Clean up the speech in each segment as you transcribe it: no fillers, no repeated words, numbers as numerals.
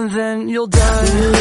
and then you'll die.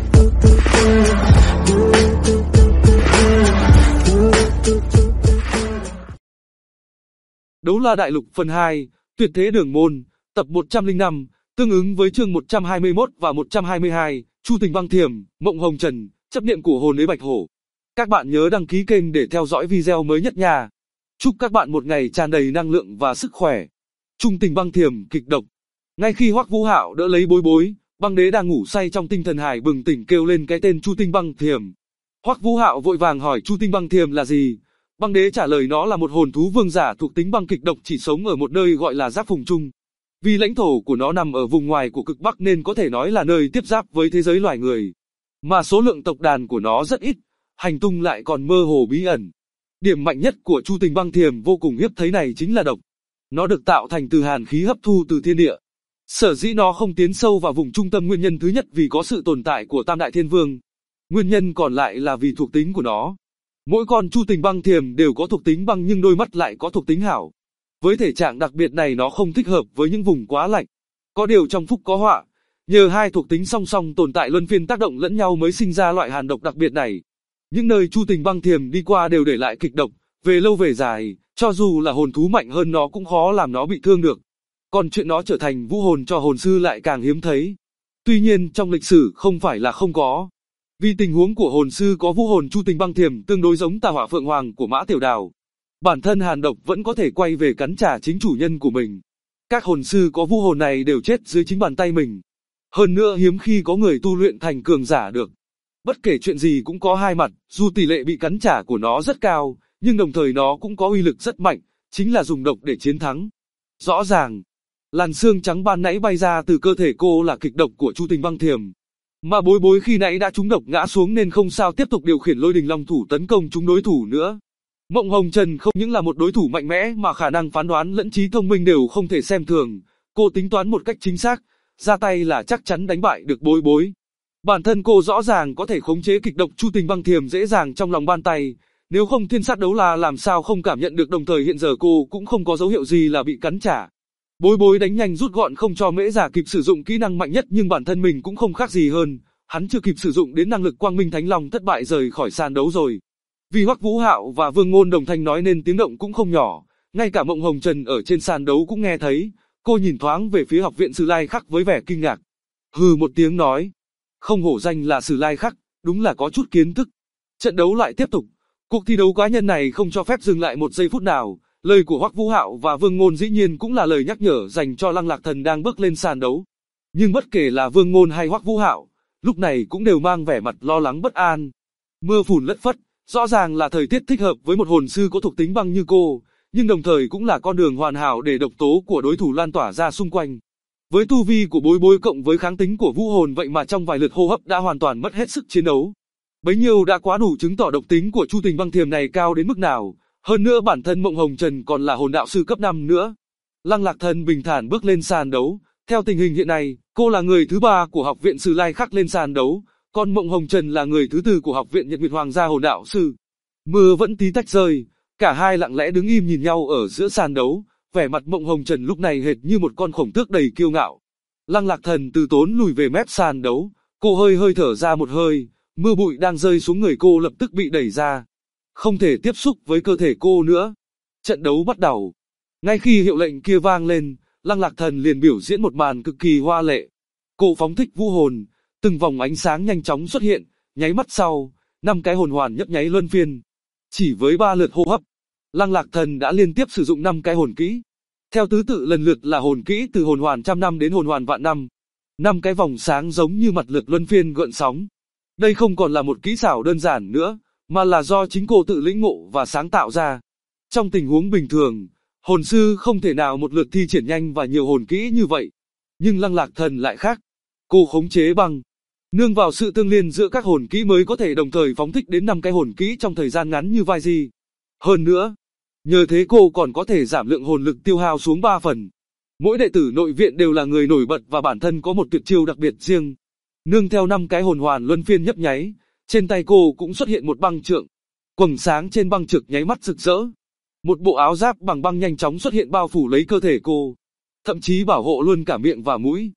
Đấu La Đại Lục phần 2, Tuyệt Thế Đường Môn, tập 105, tương ứng với chương 121 và 122, Chu Tình Băng Thiềm, Mộng Hồng Trần, chấp niệm của hồn ế Bạch Hổ. Các bạn nhớ đăng ký kênh để theo dõi video mới nhất nha. Chúc các bạn một ngày tràn đầy năng lượng và sức khỏe. Chu Tình Băng Thiềm kịch độc. Ngay khi Hoắc Vũ Hạo đỡ lấy Bối Bối, Băng Đế đang ngủ say trong tinh thần hải bừng tỉnh kêu lên cái tên Chu Tinh Băng Thiềm. Hoắc Vũ Hạo vội vàng hỏi Chu Tinh Băng Thiềm là gì. Băng Đế trả lời nó là một hồn thú vương giả thuộc tính băng kịch độc chỉ sống ở một nơi gọi là Giáp Phùng Trung. Vì lãnh thổ của nó nằm ở vùng ngoài của cực Bắc nên có thể nói là nơi tiếp giáp với thế giới loài người. Mà số lượng tộc đàn của nó rất ít, hành tung lại còn mơ hồ bí ẩn. Điểm mạnh nhất của Chu Tình Băng Thiềm vô cùng hiếp thấy này chính là độc. Nó được tạo thành từ hàn khí hấp thu từ thiên địa. Sở dĩ nó không tiến sâu vào vùng trung tâm nguyên nhân thứ nhất vì có sự tồn tại của Tam Đại Thiên Vương. Nguyên nhân còn lại là vì thuộc tính của nó. Mỗi con Chu Tình Băng Thiềm đều có thuộc tính băng nhưng đôi mắt lại có thuộc tính hảo. Với thể trạng đặc biệt này nó không thích hợp với những vùng quá lạnh. Có điều trong phúc có họa, nhờ hai thuộc tính song song tồn tại luân phiên tác động lẫn nhau mới sinh ra loại hàn độc đặc biệt này. Những nơi Chu Tình Băng Thiềm đi qua đều để lại kịch độc, về lâu về dài, cho dù là hồn thú mạnh hơn nó cũng khó làm nó bị thương được. Còn chuyện nó trở thành vũ hồn cho hồn sư lại càng hiếm thấy. Tuy nhiên trong lịch sử không phải là không có. Vì tình huống của hồn sư có vũ hồn Chu Tình Băng Thiềm tương đối giống Tà Hỏa Phượng Hoàng của Mã Tiểu Đào. Bản thân hàn độc vẫn có thể quay về cắn trả chính chủ nhân của mình. Các hồn sư có vũ hồn này đều chết dưới chính bàn tay mình. Hơn nữa hiếm khi có người tu luyện thành cường giả được. Bất kể chuyện gì cũng có hai mặt, dù tỷ lệ bị cắn trả của nó rất cao, nhưng đồng thời nó cũng có uy lực rất mạnh, chính là dùng độc để chiến thắng. Rõ ràng, làn xương trắng ban nãy bay ra từ cơ thể cô là kịch độc của Chu Tình Băng Thiềm. Mà Bối Bối khi nãy đã trúng độc ngã xuống nên không sao tiếp tục điều khiển Lôi Đình Long Thủ tấn công chúng đối thủ nữa. Mộng Hồng Trần không những là một đối thủ mạnh mẽ mà khả năng phán đoán lẫn trí thông minh đều không thể xem thường. Cô tính toán một cách chính xác, ra tay là chắc chắn đánh bại được Bối Bối. Bản thân cô rõ ràng có thể khống chế kịch độc Chu Tình Băng Thiềm dễ dàng trong lòng bàn tay, nếu không thiên sát đấu la làm sao không cảm nhận được, đồng thời hiện giờ cô cũng không có dấu hiệu gì là bị cắn trả. Bối Bối đánh nhanh rút gọn không cho Mễ Giả kịp sử dụng kỹ năng mạnh nhất nhưng bản thân mình cũng không khác gì hơn, hắn chưa kịp sử dụng đến năng lực Quang Minh Thánh Long thất bại rời khỏi sàn đấu rồi. Vì Hoắc Vũ Hạo và Vương Ngôn đồng thanh nói nên tiếng động cũng không nhỏ, ngay cả Mộng Hồng Trần ở trên sàn đấu cũng nghe thấy, cô nhìn thoáng về phía Học viện Sử Lai Khắc với vẻ kinh ngạc. Hừ một tiếng nói, không hổ danh là Sử Lai Khắc, đúng là có chút kiến thức. Trận đấu lại tiếp tục, cuộc thi đấu cá nhân này không cho phép dừng lại một giây phút nào, lời của Hoắc Vũ Hạo và Vương Ngôn dĩ nhiên cũng là lời nhắc nhở dành cho Lăng Lạc Thần đang bước lên sàn đấu. Nhưng bất kể là Vương Ngôn hay Hoắc Vũ Hạo, lúc này cũng đều mang vẻ mặt lo lắng bất an. Mưa phùn lất phất, rõ ràng là thời tiết thích hợp với một hồn sư có thuộc tính băng như cô, nhưng đồng thời cũng là con đường hoàn hảo để độc tố của đối thủ lan tỏa ra xung quanh. Với tu vi của Bối Bối cộng với kháng tính của vũ hồn vậy mà trong vài lượt hô hấp đã hoàn toàn mất hết sức chiến đấu. Bấy nhiêu đã quá đủ chứng tỏ độc tính của Chu Tình Băng Thiềm này cao đến mức nào, hơn nữa bản thân Mộng Hồng Trần còn là hồn đạo sư cấp 5 nữa. Lăng Lạc Thần bình thản bước lên sàn đấu, theo tình hình hiện nay, cô là người thứ 3 của Học viện Sử Lai Khắc lên sàn đấu, còn Mộng Hồng Trần là người thứ 4 của Học viện Nhật Nguyệt Hoàng gia hồn đạo sư. Mưa vẫn tí tách rơi, cả hai lặng lẽ đứng im nhìn nhau ở giữa sàn đấu, vẻ mặt Mộng Hồng Trần lúc này hệt như một con khổng tước đầy kiêu ngạo. Lăng Lạc Thần từ tốn lùi về mép sàn đấu, cô hơi thở ra một hơi, mưa bụi đang rơi xuống người cô lập tức bị đẩy ra, không thể tiếp xúc với cơ thể cô nữa. Trận đấu bắt đầu. Ngay khi hiệu lệnh kia vang lên, Lăng Lạc Thần liền biểu diễn một màn cực kỳ hoa lệ. Cô phóng thích vũ hồn, từng vòng ánh sáng nhanh chóng xuất hiện, nháy mắt sau, 5 cái hồn hoàn nhấp nháy luân phiên. Chỉ với 3 lượt hô hấp, Lăng Lạc Thần đã liên tiếp sử dụng 5 cái hồn kỹ. Theo thứ tự lần lượt là hồn kỹ từ hồn hoàn trăm năm đến hồn hoàn vạn năm. 5 cái vòng sáng giống như mặt lượt luân phiên gợn sóng. Đây không còn là một kỹ xảo đơn giản nữa, mà là do chính cô tự lĩnh ngộ và sáng tạo ra. Trong tình huống bình thường, hồn sư không thể nào một lượt thi triển nhanh và nhiều hồn kỹ như vậy. Nhưng Lăng Lạc Thần lại khác. Cô khống chế băng, nương vào sự tương liên giữa các hồn kỹ mới có thể đồng thời phóng thích đến 5 cái hồn kỹ trong thời gian ngắn như vai gì. Hơn nữa, nhờ thế cô còn có thể giảm lượng hồn lực tiêu hao xuống 3 phần. Mỗi đệ tử nội viện đều là người nổi bật và bản thân có một tuyệt chiêu đặc biệt riêng. Nương theo 5 cái hồn hoàn luân phiên nhấp nháy, trên tay cô cũng xuất hiện một băng trượng. Quầng sáng trên băng trượng nháy mắt rực rỡ. Một bộ áo giáp bằng băng nhanh chóng xuất hiện bao phủ lấy cơ thể cô, thậm chí bảo hộ luôn cả miệng và mũi.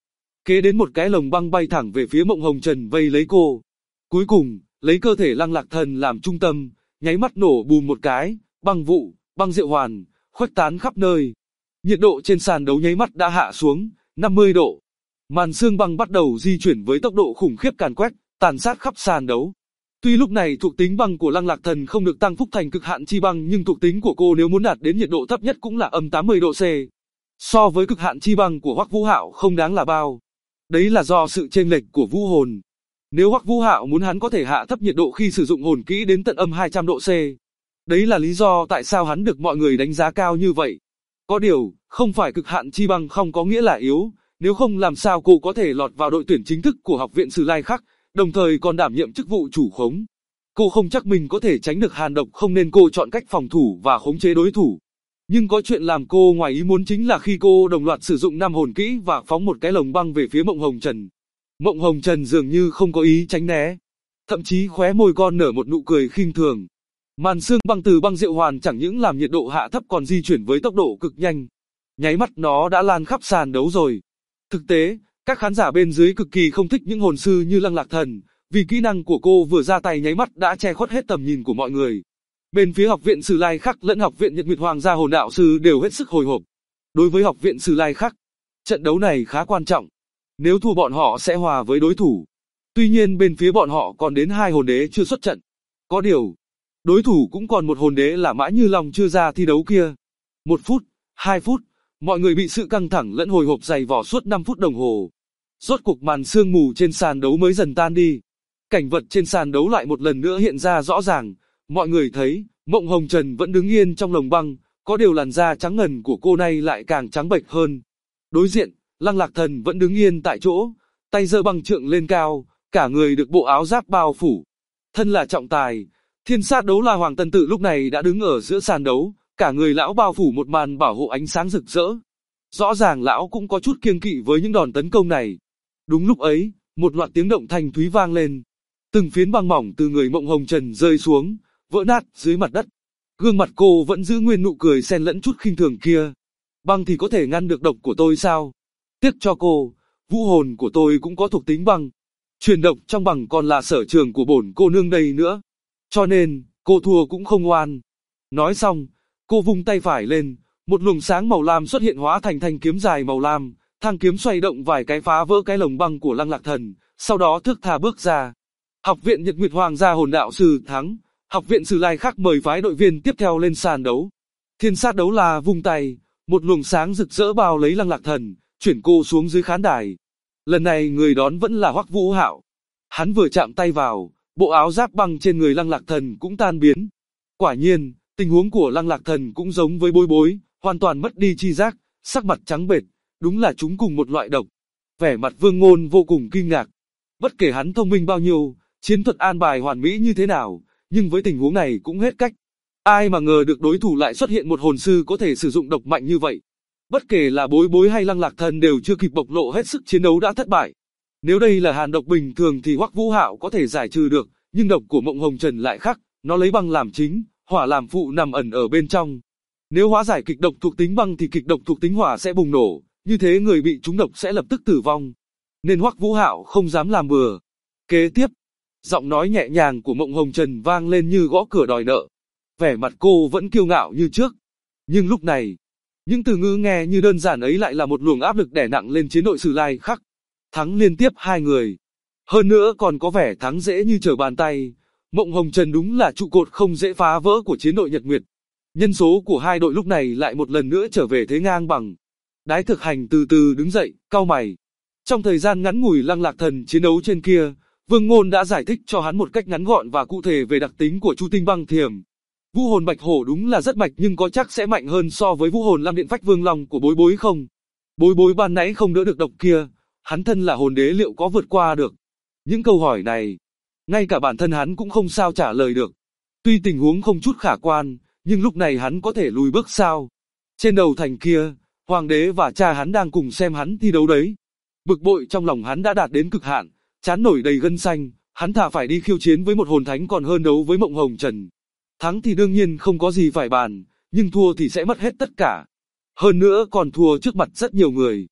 Kế đến một cái lồng băng bay thẳng về phía Mộng Hồng Trần vây lấy cô. Cuối cùng, lấy cơ thể Lăng Lạc Thần làm trung tâm, nháy mắt nổ bùm một cái, băng vụ, băng diệu hoàn, khuếch tán khắp nơi. Nhiệt độ trên sàn đấu nháy mắt đã hạ xuống 50 độ. Màn xương băng bắt đầu di chuyển với tốc độ khủng khiếp càn quét, tàn sát khắp sàn đấu. Tuy lúc này thuộc tính băng của Lăng Lạc Thần không được tăng phúc thành cực hạn chi băng, nhưng thuộc tính của cô nếu muốn đạt đến nhiệt độ thấp nhất cũng là âm 80 độ C. So với cực hạn chi băng của Hoắc Vũ Hạo không đáng là bao. Đấy là do sự chênh lệch của vũ hồn. Nếu Hoắc Vũ Hạo muốn hắn có thể hạ thấp nhiệt độ khi sử dụng hồn kỹ đến tận âm 200 độ C. Đấy là lý do tại sao hắn được mọi người đánh giá cao như vậy. Có điều, không phải cực hạn chi băng không có nghĩa là yếu, nếu không làm sao cô có thể lọt vào đội tuyển chính thức của Học viện Sử Lai Khắc, đồng thời còn đảm nhiệm chức vụ chủ khống. Cô không chắc mình có thể tránh được hàn độc, không nên cô chọn cách phòng thủ và khống chế đối thủ. Nhưng có chuyện làm cô ngoài ý muốn chính là khi cô đồng loạt sử dụng 5 hồn kỹ và phóng một cái lồng băng về phía Mộng Hồng Trần. Mộng Hồng Trần dường như không có ý tránh né, thậm chí khóe môi con nở một nụ cười khinh thường. Màn xương băng từ băng diệu hoàn chẳng những làm nhiệt độ hạ thấp còn di chuyển với tốc độ cực nhanh. Nháy mắt nó đã lan khắp sàn đấu rồi. Thực tế, các khán giả bên dưới cực kỳ không thích những hồn sư như Lăng Lạc Thần, vì kỹ năng của cô vừa ra tay nháy mắt đã che khuất hết tầm nhìn của mọi người. Bên phía Học viện Sử Lai Khắc lẫn Học viện Nhật Nguyệt Hoàng gia hồn đạo sư đều hết sức hồi hộp. Đối với Học viện Sử Lai Khắc, trận đấu này khá quan trọng. Nếu thua bọn họ sẽ hòa với đối thủ. Tuy nhiên bên phía bọn họ còn đến 2 hồn đế chưa xuất trận. Có điều, đối thủ cũng còn một hồn đế là Mã Như Long chưa ra thi đấu kia. 1 phút, 2 phút, mọi người bị sự căng thẳng lẫn hồi hộp dày vò suốt 5 phút đồng hồ. Rốt cuộc màn sương mù trên sàn đấu mới dần tan đi. Cảnh vật trên sàn đấu lại một lần nữa hiện ra rõ ràng. Mọi người thấy, Mộng Hồng Trần vẫn đứng yên trong lồng băng, có điều làn da trắng ngần của cô này lại càng trắng bệch hơn. Đối diện, Lăng Lạc Thần vẫn đứng yên tại chỗ, tay giơ băng trượng lên cao, cả người được bộ áo giáp bao phủ. Thân là trọng tài, thiên sát đấu la Hoàng Tân Tự lúc này đã đứng ở giữa sàn đấu, cả người lão bao phủ một màn bảo hộ ánh sáng rực rỡ. Rõ ràng lão cũng có chút kiêng kỵ với những đòn tấn công này. Đúng lúc ấy, một loạt tiếng động thanh thúy vang lên. Từng phiến băng mỏng từ người Mộng Hồng Trần rơi xuống, vỡ nát dưới mặt đất. Gương mặt cô vẫn giữ nguyên nụ cười xen lẫn chút khinh thường kia. Băng thì có thể ngăn được độc của tôi sao? Tiếc cho cô, vũ hồn của tôi cũng có thuộc tính băng. Truyền độc trong băng còn là sở trường của bổn cô nương đây nữa. Cho nên, cô thua cũng không oan. Nói xong, cô vung tay phải lên, một luồng sáng màu lam xuất hiện hóa thành thanh kiếm dài màu lam, thang kiếm xoay động vài cái phá vỡ cái lồng băng của Lăng Lạc Thần, sau đó thước tha bước ra. Học viện Nhật Nguyệt Hoàng gia hồn đạo sư thắng, Học viện Sử Lai Khắc mời phái đội viên tiếp theo lên sàn đấu. Thiên sát đấu la vung tay, một luồng sáng rực rỡ bao lấy Lăng Lạc Thần, chuyển cô xuống dưới khán đài. Lần này người đón vẫn là Hoắc Vũ Hạo. Hắn vừa chạm tay vào, bộ áo giáp băng trên người Lăng Lạc Thần cũng tan biến. Quả nhiên, tình huống của Lăng Lạc Thần cũng giống với Bối Bối, hoàn toàn mất đi chi giác, sắc mặt trắng bệch, đúng là chúng cùng một loại độc. Vẻ mặt Vương Ngôn vô cùng kinh ngạc. Bất kể hắn thông minh bao nhiêu, chiến thuật an bài hoàn mỹ như thế nào, nhưng với tình huống này cũng hết cách. Ai mà ngờ được đối thủ lại xuất hiện một hồn sư có thể sử dụng độc mạnh như vậy. Bất kể là Bối Bối hay Lăng Lạc Thần đều chưa kịp bộc lộ hết sức chiến đấu đã thất bại. Nếu đây là hàn độc bình thường thì Hoắc Vũ Hạo có thể giải trừ được, nhưng độc của Mộng Hồng Trần lại khác, nó lấy băng làm chính, hỏa làm phụ nằm ẩn ở bên trong. Nếu hóa giải kịch độc thuộc tính băng thì kịch độc thuộc tính hỏa sẽ bùng nổ, như thế người bị trúng độc sẽ lập tức tử vong. Nên Hoắc Vũ Hạo không dám làm bừa. Kế tiếp, giọng nói nhẹ nhàng của Mộng Hồng Trần vang lên như gõ cửa đòi nợ. Vẻ mặt cô vẫn kiêu ngạo như trước. Nhưng lúc này, những từ ngữ nghe như đơn giản ấy lại là một luồng áp lực đè nặng lên chiến đội Sử Lai Khắc. Thắng liên tiếp 2 người. Hơn nữa còn có vẻ thắng dễ như trở bàn tay. Mộng Hồng Trần đúng là trụ cột không dễ phá vỡ của chiến đội Nhật Nguyệt. Nhân số của hai đội lúc này lại một lần nữa trở về thế ngang bằng. Đái Thực Hành từ từ đứng dậy, cau mày. Trong thời gian ngắn ngủi Lăng Lạc Thần chiến đấu trên kia, Vương Ngôn đã giải thích cho hắn một cách ngắn gọn và cụ thể về đặc tính của Chu Tinh Băng Thiểm. Vũ hồn Bạch Hổ đúng là rất mạnh nhưng có chắc sẽ mạnh hơn so với vũ hồn Lam Điện Phách Vương Long của Bối Bối không? Bối Bối ban nãy không đỡ được độc kia, hắn thân là hồn đế liệu có vượt qua được? Những câu hỏi này, ngay cả bản thân hắn cũng không sao trả lời được. Tuy tình huống không chút khả quan, nhưng lúc này hắn có thể lùi bước sao? Trên đầu thành kia, Hoàng đế và cha hắn đang cùng xem hắn thi đấu đấy. Bực bội trong lòng hắn đã đạt đến cực hạn, trán nổi đầy gân xanh, hắn thà phải đi khiêu chiến với một hồn thánh còn hơn đấu với Mộng Hồng Trần. Thắng thì đương nhiên không có gì phải bàn, nhưng thua thì sẽ mất hết tất cả. Hơn nữa còn thua trước mặt rất nhiều người.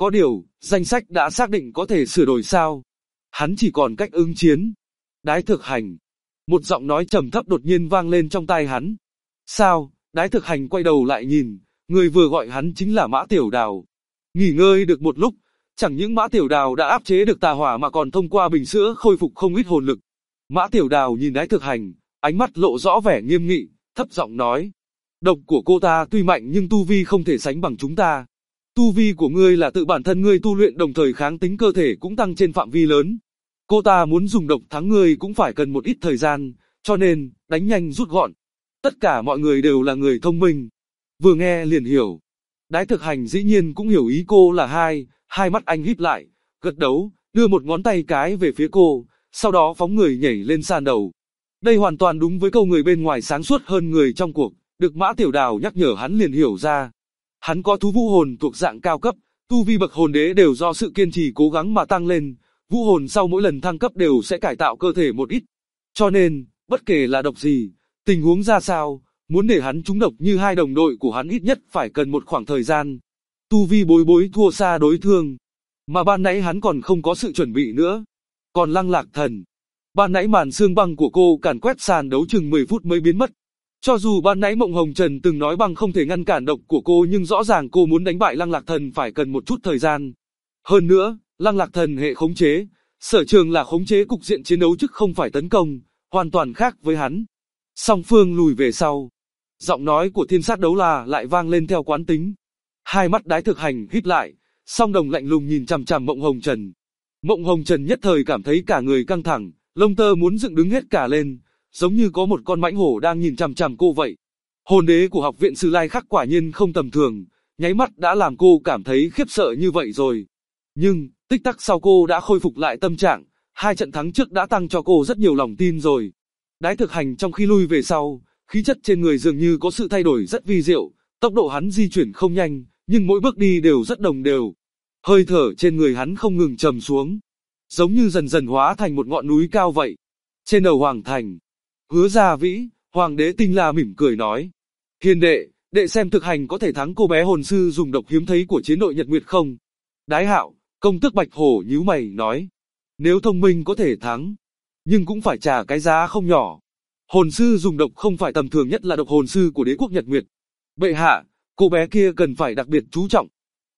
Có điều, danh sách đã xác định có thể sửa đổi sao? Hắn chỉ còn cách ứng chiến. Đái Thực Hành. Một giọng nói trầm thấp đột nhiên vang lên trong tai hắn. Sao? Đái Thực Hành quay đầu lại nhìn, người vừa gọi hắn chính là Mã Tiểu Đào. Nghỉ ngơi được một lúc, chẳng những Mã Tiểu Đào đã áp chế được tà hỏa mà còn thông qua bình sữa khôi phục không ít hồn lực. Mã Tiểu Đào nhìn Đái Thực Hành, ánh mắt lộ rõ vẻ nghiêm nghị, thấp giọng nói. Độc của cô ta tuy mạnh nhưng tu vi không thể sánh bằng chúng ta. Tu vi của ngươi là tự bản thân ngươi tu luyện đồng thời kháng tính cơ thể cũng tăng trên phạm vi lớn. Cô ta muốn dùng độc thắng ngươi cũng phải cần một ít thời gian, cho nên, đánh nhanh rút gọn. Tất cả mọi người đều là người thông minh. Vừa nghe liền hiểu. Đái Thực Hành dĩ nhiên cũng hiểu ý cô là hai mắt anh híp lại, gật đầu, đưa một ngón tay cái về phía cô, sau đó phóng người nhảy lên sàn đầu. Đây hoàn toàn đúng với câu người bên ngoài sáng suốt hơn người trong cuộc, được Mã Tiểu Đào nhắc nhở hắn liền hiểu ra. Hắn có thú vũ hồn thuộc dạng cao cấp, tu vi bậc hồn đế đều do sự kiên trì cố gắng mà tăng lên, vũ hồn sau mỗi lần thăng cấp đều sẽ cải tạo cơ thể một ít. Cho nên, bất kể là độc gì, tình huống ra sao, muốn để hắn trúng độc như hai đồng đội của hắn ít nhất phải cần một khoảng thời gian. Tu vi bối thua xa đối thương. Mà ban nãy hắn còn không có sự chuẩn bị nữa. Còn Lăng Lạc Thần. Ban nãy màn xương băng của cô càn quét sàn đấu chừng 10 phút mới biến mất. Cho dù ban nãy Mộng Hồng Trần từng nói băng không thể ngăn cản độc của cô nhưng rõ ràng cô muốn đánh bại Lăng Lạc Thần phải cần một chút thời gian. Hơn nữa, Lăng Lạc Thần hệ khống chế, sở trường là khống chế cục diện chiến đấu chứ không phải tấn công, hoàn toàn khác với hắn. Song phương lùi về sau. Giọng nói của Thiên Sát Đấu La lại vang lên theo quán tính. Hai mắt Đái Thực Hành híp lại, song đồng lạnh lùng nhìn chằm chằm Mộng Hồng Trần. Mộng Hồng Trần nhất thời cảm thấy cả người căng thẳng, lông tơ muốn dựng đứng hết cả lên, giống như có một con mãnh hổ đang nhìn chằm chằm cô vậy. Hồn đế của Học viện Sử Lai Khắc quả nhiên không tầm thường, nháy mắt đã làm cô cảm thấy khiếp sợ như vậy rồi. Nhưng, tích tắc sau cô đã khôi phục lại tâm trạng, hai trận thắng trước đã tăng cho cô rất nhiều lòng tin rồi. Đái Thực Hành trong khi lui về sau, khí chất trên người dường như có sự thay đổi rất vi diệu, tốc độ hắn di chuyển không nhanh, nhưng mỗi bước đi đều rất đồng đều. Hơi thở trên người hắn không ngừng trầm xuống, giống như dần dần hóa thành một ngọn núi cao vậy. Trên đầu Hoàng Thành, Hứa Gia Vĩ, Hoàng đế Tinh La mỉm cười nói. Hiền đệ, đệ xem Thực Hành có thể thắng cô bé hồn sư dùng độc hiếm thấy của chiến đội Nhật Nguyệt không? Đái Hạo, công tước Bạch Hổ nhíu mày nói. Nếu thông minh có thể thắng, nhưng cũng phải trả cái giá không nhỏ. Hồn sư dùng độc không phải tầm thường, nhất là độc hồn sư của đế quốc Nhật Nguyệt. Bệ hạ, cô bé kia cần phải đặc biệt chú trọng.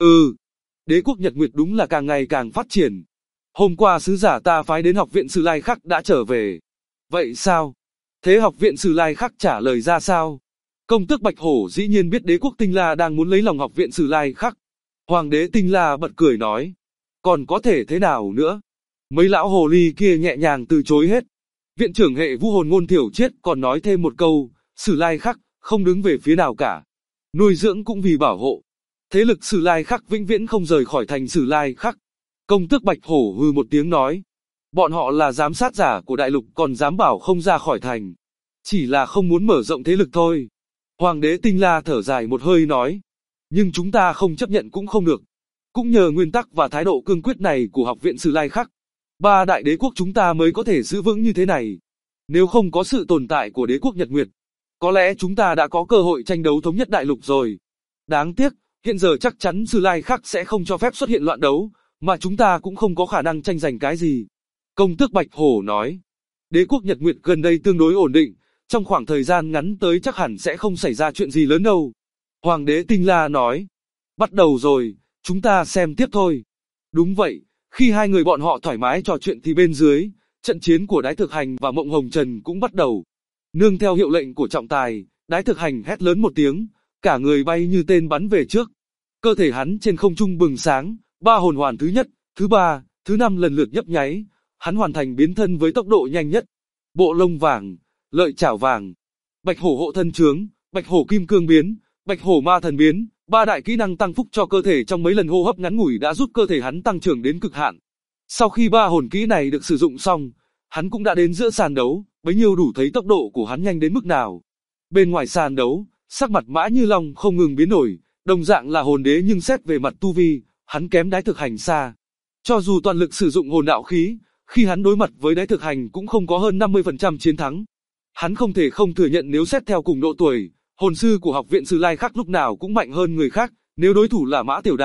Đế quốc Nhật Nguyệt đúng là càng ngày càng phát triển. Hôm qua sứ giả ta phái đến Học viện Sử Lai Khắc đã trở về. Vậy sao? Thế Học viện Sử Lai Khắc trả lời ra sao? Công tước Bạch Hổ dĩ nhiên biết đế quốc Tinh La đang muốn lấy lòng Học viện Sử Lai Khắc. Hoàng đế Tinh La bật cười nói. Còn có thể thế nào nữa? Mấy lão hồ ly kia nhẹ nhàng từ chối hết. Viện trưởng hệ vũ hồn Ngôn Thiểu Chiết còn nói thêm một câu, Sử Lai Khắc không đứng về phía nào cả. Nuôi dưỡng cũng vì bảo hộ. Thế lực Sử Lai Khắc vĩnh viễn không rời khỏi thành Sử Lai Khắc. Công tước Bạch Hổ hừ một tiếng nói. Bọn họ là giám sát giả của đại lục còn dám bảo không ra khỏi thành. Chỉ là không muốn mở rộng thế lực thôi. Hoàng đế Tinh La thở dài một hơi nói. Nhưng chúng ta không chấp nhận cũng không được. Cũng nhờ nguyên tắc và thái độ cương quyết này của Học viện Sử Lai Khắc, ba đại đế quốc chúng ta mới có thể giữ vững như thế này. Nếu không có sự tồn tại của đế quốc Nhật Nguyệt, có lẽ chúng ta đã có cơ hội tranh đấu thống nhất đại lục rồi. Đáng tiếc, hiện giờ chắc chắn Sử Lai Khắc sẽ không cho phép xuất hiện loạn đấu, mà chúng ta cũng không có khả năng tranh giành cái gì. Công tước Bạch Hổ nói, đế quốc Nhật Nguyệt gần đây tương đối ổn định, trong khoảng thời gian ngắn tới chắc hẳn sẽ không xảy ra chuyện gì lớn đâu. Hoàng đế Tinh La nói, bắt đầu rồi, chúng ta xem tiếp thôi. Đúng vậy, khi hai người bọn họ thoải mái trò chuyện thì bên dưới, trận chiến của Đái Thực Hành và Mộng Hồng Trần cũng bắt đầu. Nương theo hiệu lệnh của trọng tài, Đái Thực Hành hét lớn một tiếng, cả người bay như tên bắn về trước. Cơ thể hắn trên không trung bừng sáng, ba hồn hoàn thứ nhất, thứ ba, thứ năm lần lượt nhấp nháy, hắn hoàn thành biến thân với tốc độ nhanh nhất. Bộ lông vàng, lợi chảo vàng, Bạch Hổ hộ thân trướng, Bạch Hổ kim cương biến, Bạch Hổ ma thần biến, ba đại kỹ năng tăng phúc cho cơ thể trong mấy lần hô hấp ngắn ngủi đã giúp cơ thể hắn tăng trưởng đến cực hạn. Sau khi ba hồn kỹ này được sử dụng xong, hắn cũng đã đến giữa sàn đấu, bấy nhiêu đủ thấy tốc độ của hắn nhanh đến mức nào. Bên ngoài sàn đấu, sắc mặt Mã Như Long không ngừng biến đổi, đồng dạng là hồn đế nhưng xét về mặt tu vi, hắn kém Đái Thực Hành xa. Cho dù toàn lực sử dụng hồn đạo khí, khi hắn đối mặt với Đái Thực Hành cũng không có hơn 50% chiến thắng. Hắn không thể không thừa nhận nếu xét theo cùng độ tuổi, hồn sư của Học viện Sử Lai Khắc lúc nào cũng mạnh hơn người khác, nếu đối thủ là Mã Tiểu Đào,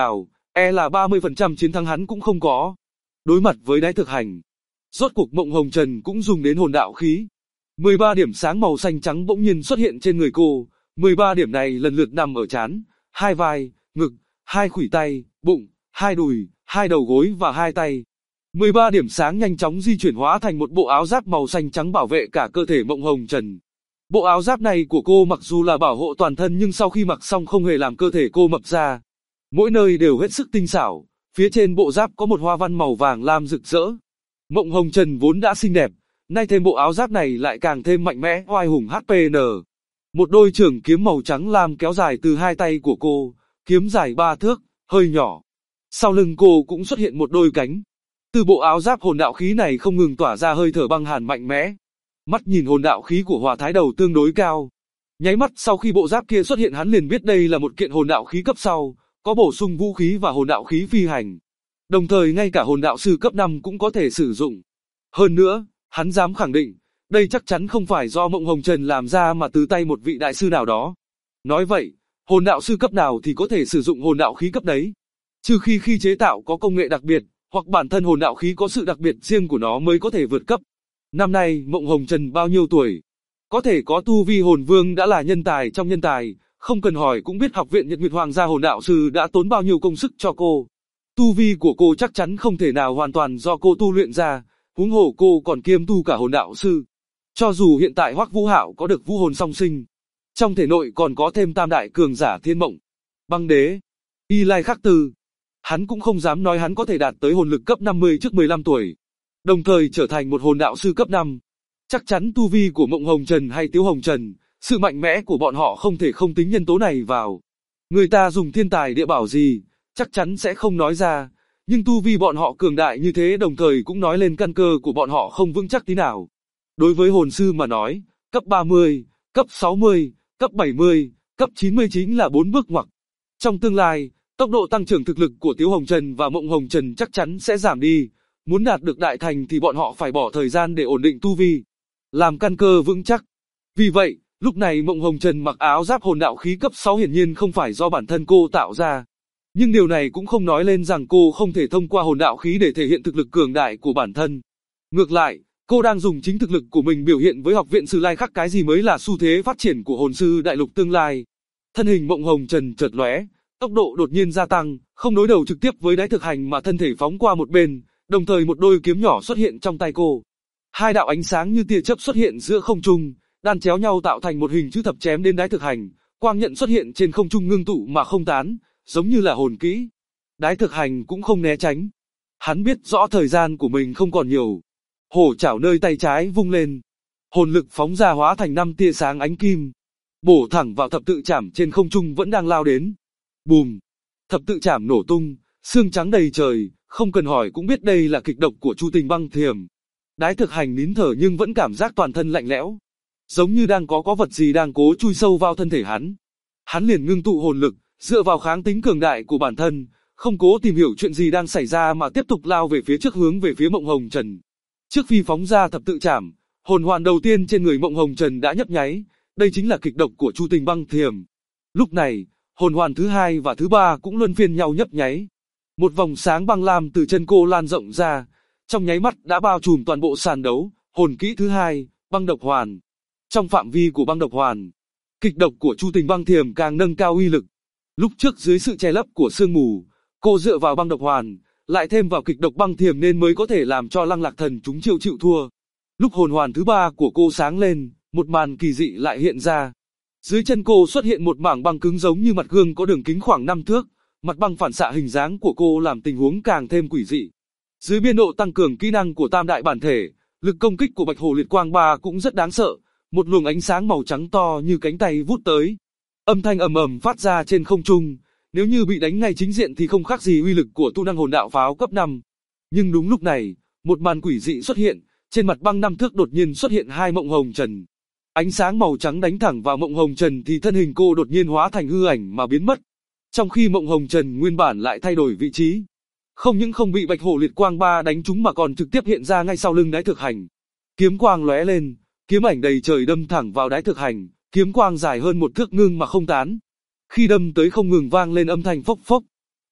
là 30% chiến thắng hắn cũng không có. Đối mặt với Đái Thực Hành, rốt cuộc Mộng Hồng Trần cũng dùng đến hồn đạo khí. 13 điểm sáng màu xanh trắng bỗng nhiên xuất hiện trên người cô, 13 điểm này lần lượt nằm ở trán, hai vai, ngực, hai khuỷu tay, bụng, hai đùi, hai đầu gối và hai tay. 13 điểm sáng nhanh chóng di chuyển hóa thành một bộ áo giáp màu xanh trắng bảo vệ cả cơ thể Mộng Hồng Trần. Bộ áo giáp này của cô mặc dù là bảo hộ toàn thân nhưng sau khi mặc xong không hề làm cơ thể cô mập ra. Mỗi nơi đều hết sức tinh xảo, phía trên bộ giáp có một hoa văn màu vàng lam rực rỡ. Mộng Hồng Trần vốn đã xinh đẹp, nay thêm bộ áo giáp này lại càng thêm mạnh mẽ, oai hùng HPN. Một đôi trường kiếm màu trắng lam kéo dài từ hai tay của cô, kiếm dài 3 thước, hơi nhỏ. Sau lưng cô cũng xuất hiện một đôi cánh. Từ bộ áo giáp hồn đạo khí này không ngừng tỏa ra hơi thở băng hàn mạnh mẽ. Mắt nhìn hồn đạo khí của Hòa Thái Đầu tương đối cao. Nháy mắt sau khi bộ giáp kia xuất hiện hắn liền biết đây là một kiện hồn đạo khí cấp sau, có bổ sung vũ khí và hồn đạo khí phi hành. Đồng thời ngay cả hồn đạo sư cấp 5 cũng có thể sử dụng. Hơn nữa, hắn dám khẳng định, đây chắc chắn không phải do Mộng Hồng Trần làm ra mà từ tay một vị đại sư nào đó. Nói vậy, hồn đạo sư cấp nào thì có thể sử dụng hồn đạo khí cấp đấy. Trừ khi chế tạo có công nghệ đặc biệt, hoặc bản thân hồn đạo khí có sự đặc biệt riêng của nó mới có thể vượt cấp. Năm nay Mộng Hồng Trần bao nhiêu tuổi? Có thể có tu vi hồn vương đã là nhân tài trong nhân tài, không cần hỏi cũng biết học viện Nhật Nguyệt Hoàng gia hồn đạo sư đã tốn bao nhiêu công sức cho cô. Tu vi của cô chắc chắn không thể nào hoàn toàn do cô tu luyện ra, huống hồ cô còn kiêm tu cả hồn đạo sư. Cho dù hiện tại Hoắc Vũ Hạo có được vũ hồn song sinh, trong thể nội còn có thêm tam đại cường giả Thiên Mộng, Băng Đế, Y Lai Khắc Tư, hắn cũng không dám nói hắn có thể đạt tới hồn lực cấp 50 trước 15 tuổi, đồng thời trở thành một hồn đạo sư cấp 5. Chắc chắn tu vi của Mộng Hồng Trần hay Tiếu Hồng Trần, sự mạnh mẽ của bọn họ không thể không tính nhân tố này vào. Người ta dùng thiên tài địa bảo gì, chắc chắn sẽ không nói ra, nhưng tu vi bọn họ cường đại như thế đồng thời cũng nói lên căn cơ của bọn họ không vững chắc tí nào. Đối với hồn sư mà nói, cấp 30, cấp 60, cấp 70, cấp 90 chính là 4 bước ngoặt. Trong tương lai, tốc độ tăng trưởng thực lực của Tiếu Hồng Trần và Mộng Hồng Trần chắc chắn sẽ giảm đi. Muốn đạt được đại thành thì bọn họ phải bỏ thời gian để ổn định tu vi, làm căn cơ vững chắc. Vì vậy, lúc này Mộng Hồng Trần mặc áo giáp hồn đạo khí cấp 6 hiển nhiên không phải do bản thân cô tạo ra. Nhưng điều này cũng không nói lên rằng cô không thể thông qua hồn đạo khí để thể hiện thực lực cường đại của bản thân. Ngược lại, cô đang dùng chính thực lực của mình biểu hiện với học viện Sử Lai Khắc cái gì mới là xu thế phát triển của hồn sư đại lục tương lai. Thân hình Mộng Hồng Trần chợt lóe, tốc độ đột nhiên gia tăng, không đối đầu trực tiếp với Đái Thực Hành mà thân thể phóng qua một bên, đồng thời một đôi kiếm nhỏ xuất hiện trong tay cô. Hai đạo ánh sáng như tia chớp xuất hiện giữa không trung, đan chéo nhau tạo thành một hình chữ thập chém đến Đái Thực Hành, quang nhận xuất hiện trên không trung ngưng tụ mà không tán, giống như là hồn kỹ. Đái Thực Hành cũng không né tránh. Hắn biết rõ thời gian của mình không còn nhiều. Hổ chảo nơi tay trái vung lên, hồn lực phóng ra hóa thành 5 tia sáng ánh kim, bổ thẳng vào thập tự chảm trên không trung vẫn đang lao đến. Bùm! Thập tự chảm nổ tung, xương trắng đầy trời, không cần hỏi cũng biết đây là kịch độc của Chu Tình Băng Thiềm. Đái Thực Hành nín thở nhưng vẫn cảm giác toàn thân lạnh lẽo, giống như đang có vật gì đang cố chui sâu vào thân thể hắn. Hắn liền ngưng tụ hồn lực, dựa vào kháng tính cường đại của bản thân, không cố tìm hiểu chuyện gì đang xảy ra mà tiếp tục lao về phía trước hướng về phía Mộng Hồng Trần. Trước khi phóng ra thập tự chảm, hồn hoàn đầu tiên trên người Mộng Hồng Trần đã nhấp nháy, đây chính là kịch độc của Chu Tình Băng Thiềm. Lúc này, hồn hoàn thứ hai và thứ ba cũng luân phiên nhau nhấp nháy. Một vòng sáng băng lam từ chân cô lan rộng ra, trong nháy mắt đã bao trùm toàn bộ sàn đấu. Hồn kỹ thứ hai, băng độc hoàn. Trong phạm vi của băng độc hoàn, kịch độc của Chu Tình Băng Thiềm càng nâng cao uy lực. Lúc trước dưới sự che lấp của sương mù, cô dựa vào băng độc hoàn, lại thêm vào kịch độc băng thiềm nên mới có thể làm cho Lăng Lạc Thần chúng chịu thua. Lúc hồn hoàn thứ ba của cô sáng lên, một màn kỳ dị lại hiện ra. Dưới chân cô xuất hiện một mảng băng cứng giống như mặt gương có đường kính khoảng 5 thước, mặt băng phản xạ hình dáng của cô làm tình huống càng thêm quỷ dị. Dưới biên độ tăng cường kỹ năng của tam đại bản thể, lực công kích của Bạch Hổ Liệt Quang Ba cũng rất đáng sợ, một luồng ánh sáng màu trắng to như cánh tay vút tới. Âm thanh ầm ầm phát ra trên không trung, nếu như bị đánh ngay chính diện thì không khác gì uy lực của tu năng hồn đạo pháo cấp 5. Nhưng đúng lúc này, một màn quỷ dị xuất hiện, trên mặt băng 5 thước đột nhiên xuất hiện hai Mộng Hồng Trần. Ánh sáng màu trắng đánh thẳng vào Mộng Hồng Trần thì thân hình cô đột nhiên hóa thành hư ảnh mà biến mất. Trong khi Mộng Hồng Trần nguyên bản lại thay đổi vị trí. Không những không bị Bạch Hổ Liệt Quang Ba đánh trúng mà còn trực tiếp hiện ra ngay sau lưng Đái Thực Hành. Kiếm quang lóe lên, kiếm ảnh đầy trời đâm thẳng vào Đái Thực Hành, kiếm quang dài hơn 1 thước ngưng mà không tán. Khi đâm tới không ngừng vang lên âm thanh phốc phốc.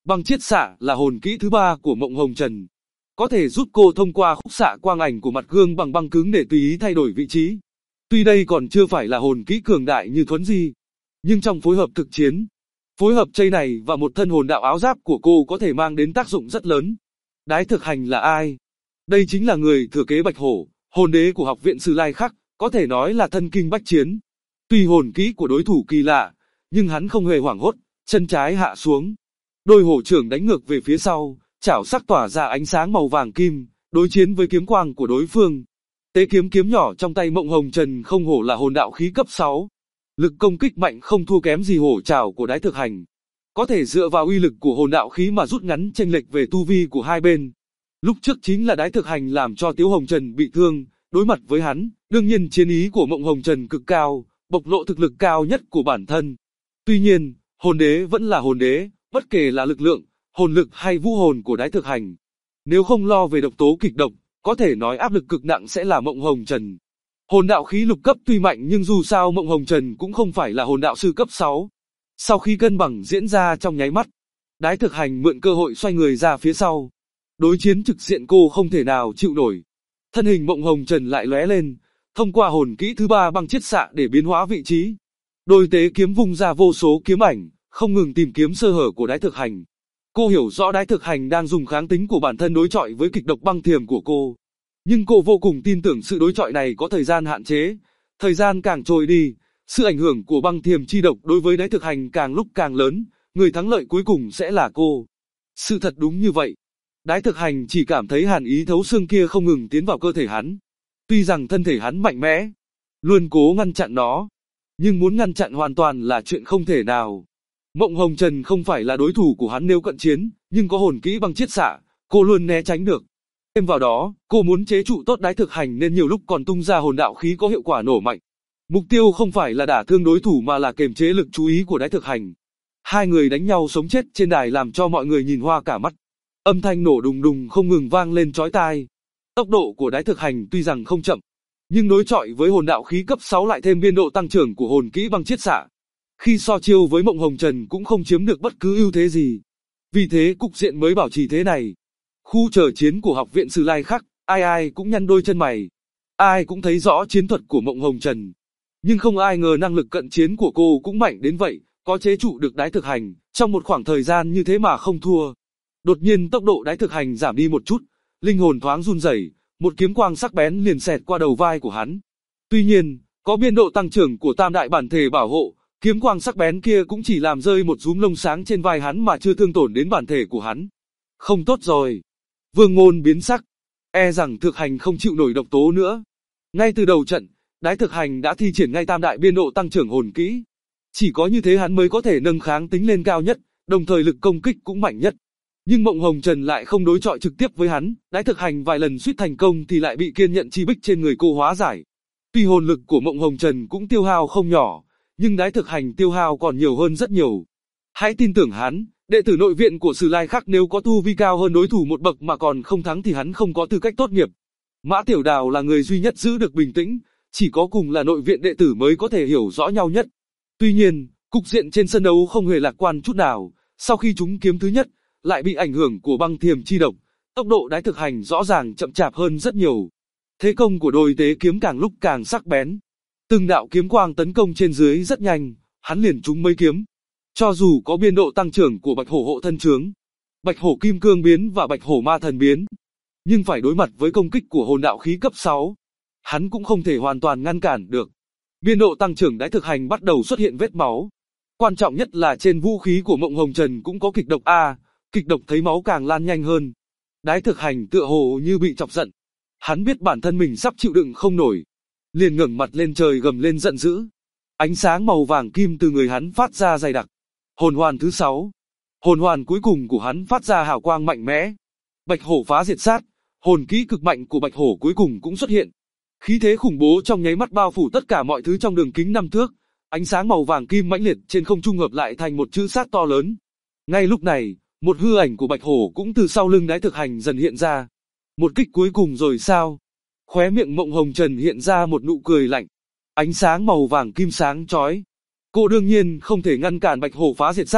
Băng chiết xạ là hồn kỹ thứ 3 của Mộng Hồng Trần. Có thể giúp cô thông qua khúc xạ quang ảnh của mặt gương bằng băng cứng để tùy ý thay đổi vị trí. Tuy đây còn chưa phải là hồn kỹ cường đại như Thuấn Di, nhưng trong phối hợp thực chiến, phối hợp chây này và một thân hồn đạo áo giáp của cô có thể mang đến tác dụng rất lớn. Đái Thực Hành là ai? Đây chính là người thừa kế Bạch Hổ, hồn đế của Học viện Sử Lai Khắc, có thể nói là thân kinh bách chiến. Tuy hồn kỹ của đối thủ kỳ lạ, nhưng hắn không hề hoảng hốt, chân trái hạ xuống. Đôi hổ trưởng đánh ngược về phía sau, chảo sắc tỏa ra ánh sáng màu vàng kim, đối chiến với kiếm quang của đối phương. Tế kiếm nhỏ trong tay Mộng Hồng Trần không hổ là hồn đạo khí cấp 6. Lực công kích mạnh không thua kém gì hổ trảo của Đái Thực Hành. Có thể dựa vào uy lực của hồn đạo khí mà rút ngắn chênh lệch về tu vi của hai bên. Lúc trước chính là Đái Thực Hành làm cho Tiếu Hồng Trần bị thương, đối mặt với hắn, đương nhiên chiến ý của Mộng Hồng Trần cực cao, bộc lộ thực lực cao nhất của bản thân. Tuy nhiên, hồn đế vẫn là hồn đế, bất kể là lực lượng, hồn lực hay vũ hồn của Đái Thực Hành. Nếu không lo về độc tố kịch độc, có thể nói áp lực cực nặng sẽ là Mộng Hồng Trần. Hồn đạo khí lục cấp tuy mạnh nhưng dù sao Mộng Hồng Trần cũng không phải là hồn đạo sư cấp 6. Sau khi cân bằng diễn ra trong nháy mắt, Đái Thực Hành mượn cơ hội xoay người ra phía sau. Đối chiến trực diện cô không thể nào chịu nổi. Thân hình Mộng Hồng Trần lại lóe lên, thông qua hồn kỹ thứ 3 băng chiết xạ để biến hóa vị trí. Đôi tế kiếm vung ra vô số kiếm ảnh, không ngừng tìm kiếm sơ hở của Đái Thực Hành. Cô hiểu rõ Đái Thực Hành đang dùng kháng tính của bản thân đối chọi với kịch độc băng thiềm của cô. Nhưng cô vô cùng tin tưởng sự đối chọi này có thời gian hạn chế. Thời gian càng trôi đi, sự ảnh hưởng của băng thiềm chi độc đối với Đái Thực Hành càng lúc càng lớn, người thắng lợi cuối cùng sẽ là cô. Sự thật đúng như vậy. Đái Thực Hành chỉ cảm thấy hàn ý thấu xương kia không ngừng tiến vào cơ thể hắn. Tuy rằng thân thể hắn mạnh mẽ, luôn cố ngăn chặn nó, nhưng muốn ngăn chặn hoàn toàn là chuyện không thể nào. Mộng Hồng Trần không phải là đối thủ của hắn nếu cận chiến, nhưng có hồn kỹ băng chiết xạ, cô luôn né tránh được. Thêm vào đó, cô muốn chế trụ tốt Đái Thực Hành nên nhiều lúc còn tung ra hồn đạo khí có hiệu quả nổ mạnh. Mục tiêu không phải là đả thương đối thủ mà là kiềm chế lực chú ý của Đái Thực Hành. Hai người đánh nhau sống chết trên đài làm cho mọi người nhìn hoa cả mắt. Âm thanh nổ đùng đùng không ngừng vang lên chói tai. Tốc độ của Đái Thực Hành tuy rằng không chậm, nhưng đối chọi với hồn đạo khí cấp 6 lại thêm biên độ tăng trưởng của hồn kỹ băng chiết xạ. Khi so chiêu với Mộng Hồng Trần cũng không chiếm được bất cứ ưu thế gì. Vì thế cục diện mới bảo trì thế này. Khu chờ chiến của Học viện Sử Lai Khắc, ai cũng nhăn đôi chân mày. Ai cũng thấy rõ chiến thuật của Mộng Hồng Trần. Nhưng không ai ngờ năng lực cận chiến của cô cũng mạnh đến vậy, có chế trụ được Đái Thực Hành, trong một khoảng thời gian như thế mà không thua. Đột nhiên tốc độ Đái Thực Hành giảm đi một chút, linh hồn thoáng run rẩy, một kiếm quang sắc bén liền xẹt qua đầu vai của hắn. Tuy nhiên, có biên độ tăng trưởng của tam đại bản thể bảo hộ, kiếm quang sắc bén kia cũng chỉ làm rơi một dúm lông sáng trên vai hắn mà chưa thương tổn đến bản thể của hắn. Không tốt rồi. Vương Ngôn biến sắc, e rằng Thực Hành không chịu nổi độc tố nữa. Ngay từ đầu trận, Đái Thực Hành đã thi triển ngay tam đại biên độ tăng trưởng hồn kỹ. Chỉ có như thế hắn mới có thể nâng kháng tính lên cao nhất, đồng thời lực công kích cũng mạnh nhất. Nhưng Mộng Hồng Trần lại không đối chọi trực tiếp với hắn, Đái Thực Hành vài lần suýt thành công thì lại bị kiên nhận chi bích trên người cô hóa giải. Tuy hồn lực của Mộng Hồng Trần cũng tiêu hao không nhỏ, nhưng Đái Thực Hành tiêu hao còn nhiều hơn rất nhiều. Hãy tin tưởng hắn, đệ tử nội viện của Sử Lai Khắc nếu có tu vi cao hơn đối thủ một bậc mà còn không thắng thì hắn không có tư cách tốt nghiệp. Mã Tiểu Đào là người duy nhất giữ được bình tĩnh, chỉ có cùng là nội viện đệ tử mới có thể hiểu rõ nhau nhất. Tuy nhiên, cục diện trên sân đấu không hề lạc quan chút nào, sau khi trúng kiếm thứ nhất, lại bị ảnh hưởng của băng thiềm chi độc, tốc độ Đái Thực Hành rõ ràng chậm chạp hơn rất nhiều. Thế công của đôi tế kiếm càng lúc càng sắc bén. Từng đạo kiếm quang tấn công trên dưới rất nhanh, hắn liền trúng mấy kiếm. Cho dù có biên độ tăng trưởng của Bạch Hổ hộ thân trướng, Bạch Hổ kim cương biến và Bạch Hổ ma thần biến, nhưng phải đối mặt với công kích của hồn đạo khí cấp 6, hắn cũng không thể hoàn toàn ngăn cản được. Biên độ tăng trưởng Đái Thực Hành bắt đầu xuất hiện vết máu. Quan trọng nhất là trên vũ khí của Mộng Hồng Trần cũng có kịch độc A, kịch độc thấy máu càng lan nhanh hơn. Đái Thực Hành tựa hồ như bị chọc giận. Hắn biết bản thân mình sắp chịu đựng không nổi, liền ngẩng mặt lên trời gầm lên giận dữ. Ánh sáng màu vàng kim từ người hắn phát ra dày đặc. Hồn hoàn thứ 6. Hồn hoàn cuối cùng của hắn phát ra hào quang mạnh mẽ. Bạch Hổ phá diệt sát, hồn kỹ cực mạnh của Bạch Hổ cuối cùng cũng xuất hiện. Khí thế khủng bố trong nháy mắt bao phủ tất cả mọi thứ trong đường kính 5 thước. Ánh sáng màu vàng kim mãnh liệt trên không trung hợp lại thành một chữ sát to lớn. Ngay lúc này, một hư ảnh của Bạch Hổ cũng từ sau lưng Đái Thực Hành dần hiện ra. Một kích cuối cùng rồi sao? Khóe miệng Mộng Hồng Trần hiện ra một nụ cười lạnh. Ánh sáng màu vàng kim sáng chói. Cô đương nhiên không thể ngăn cản Bạch Hổ phá diệt sát,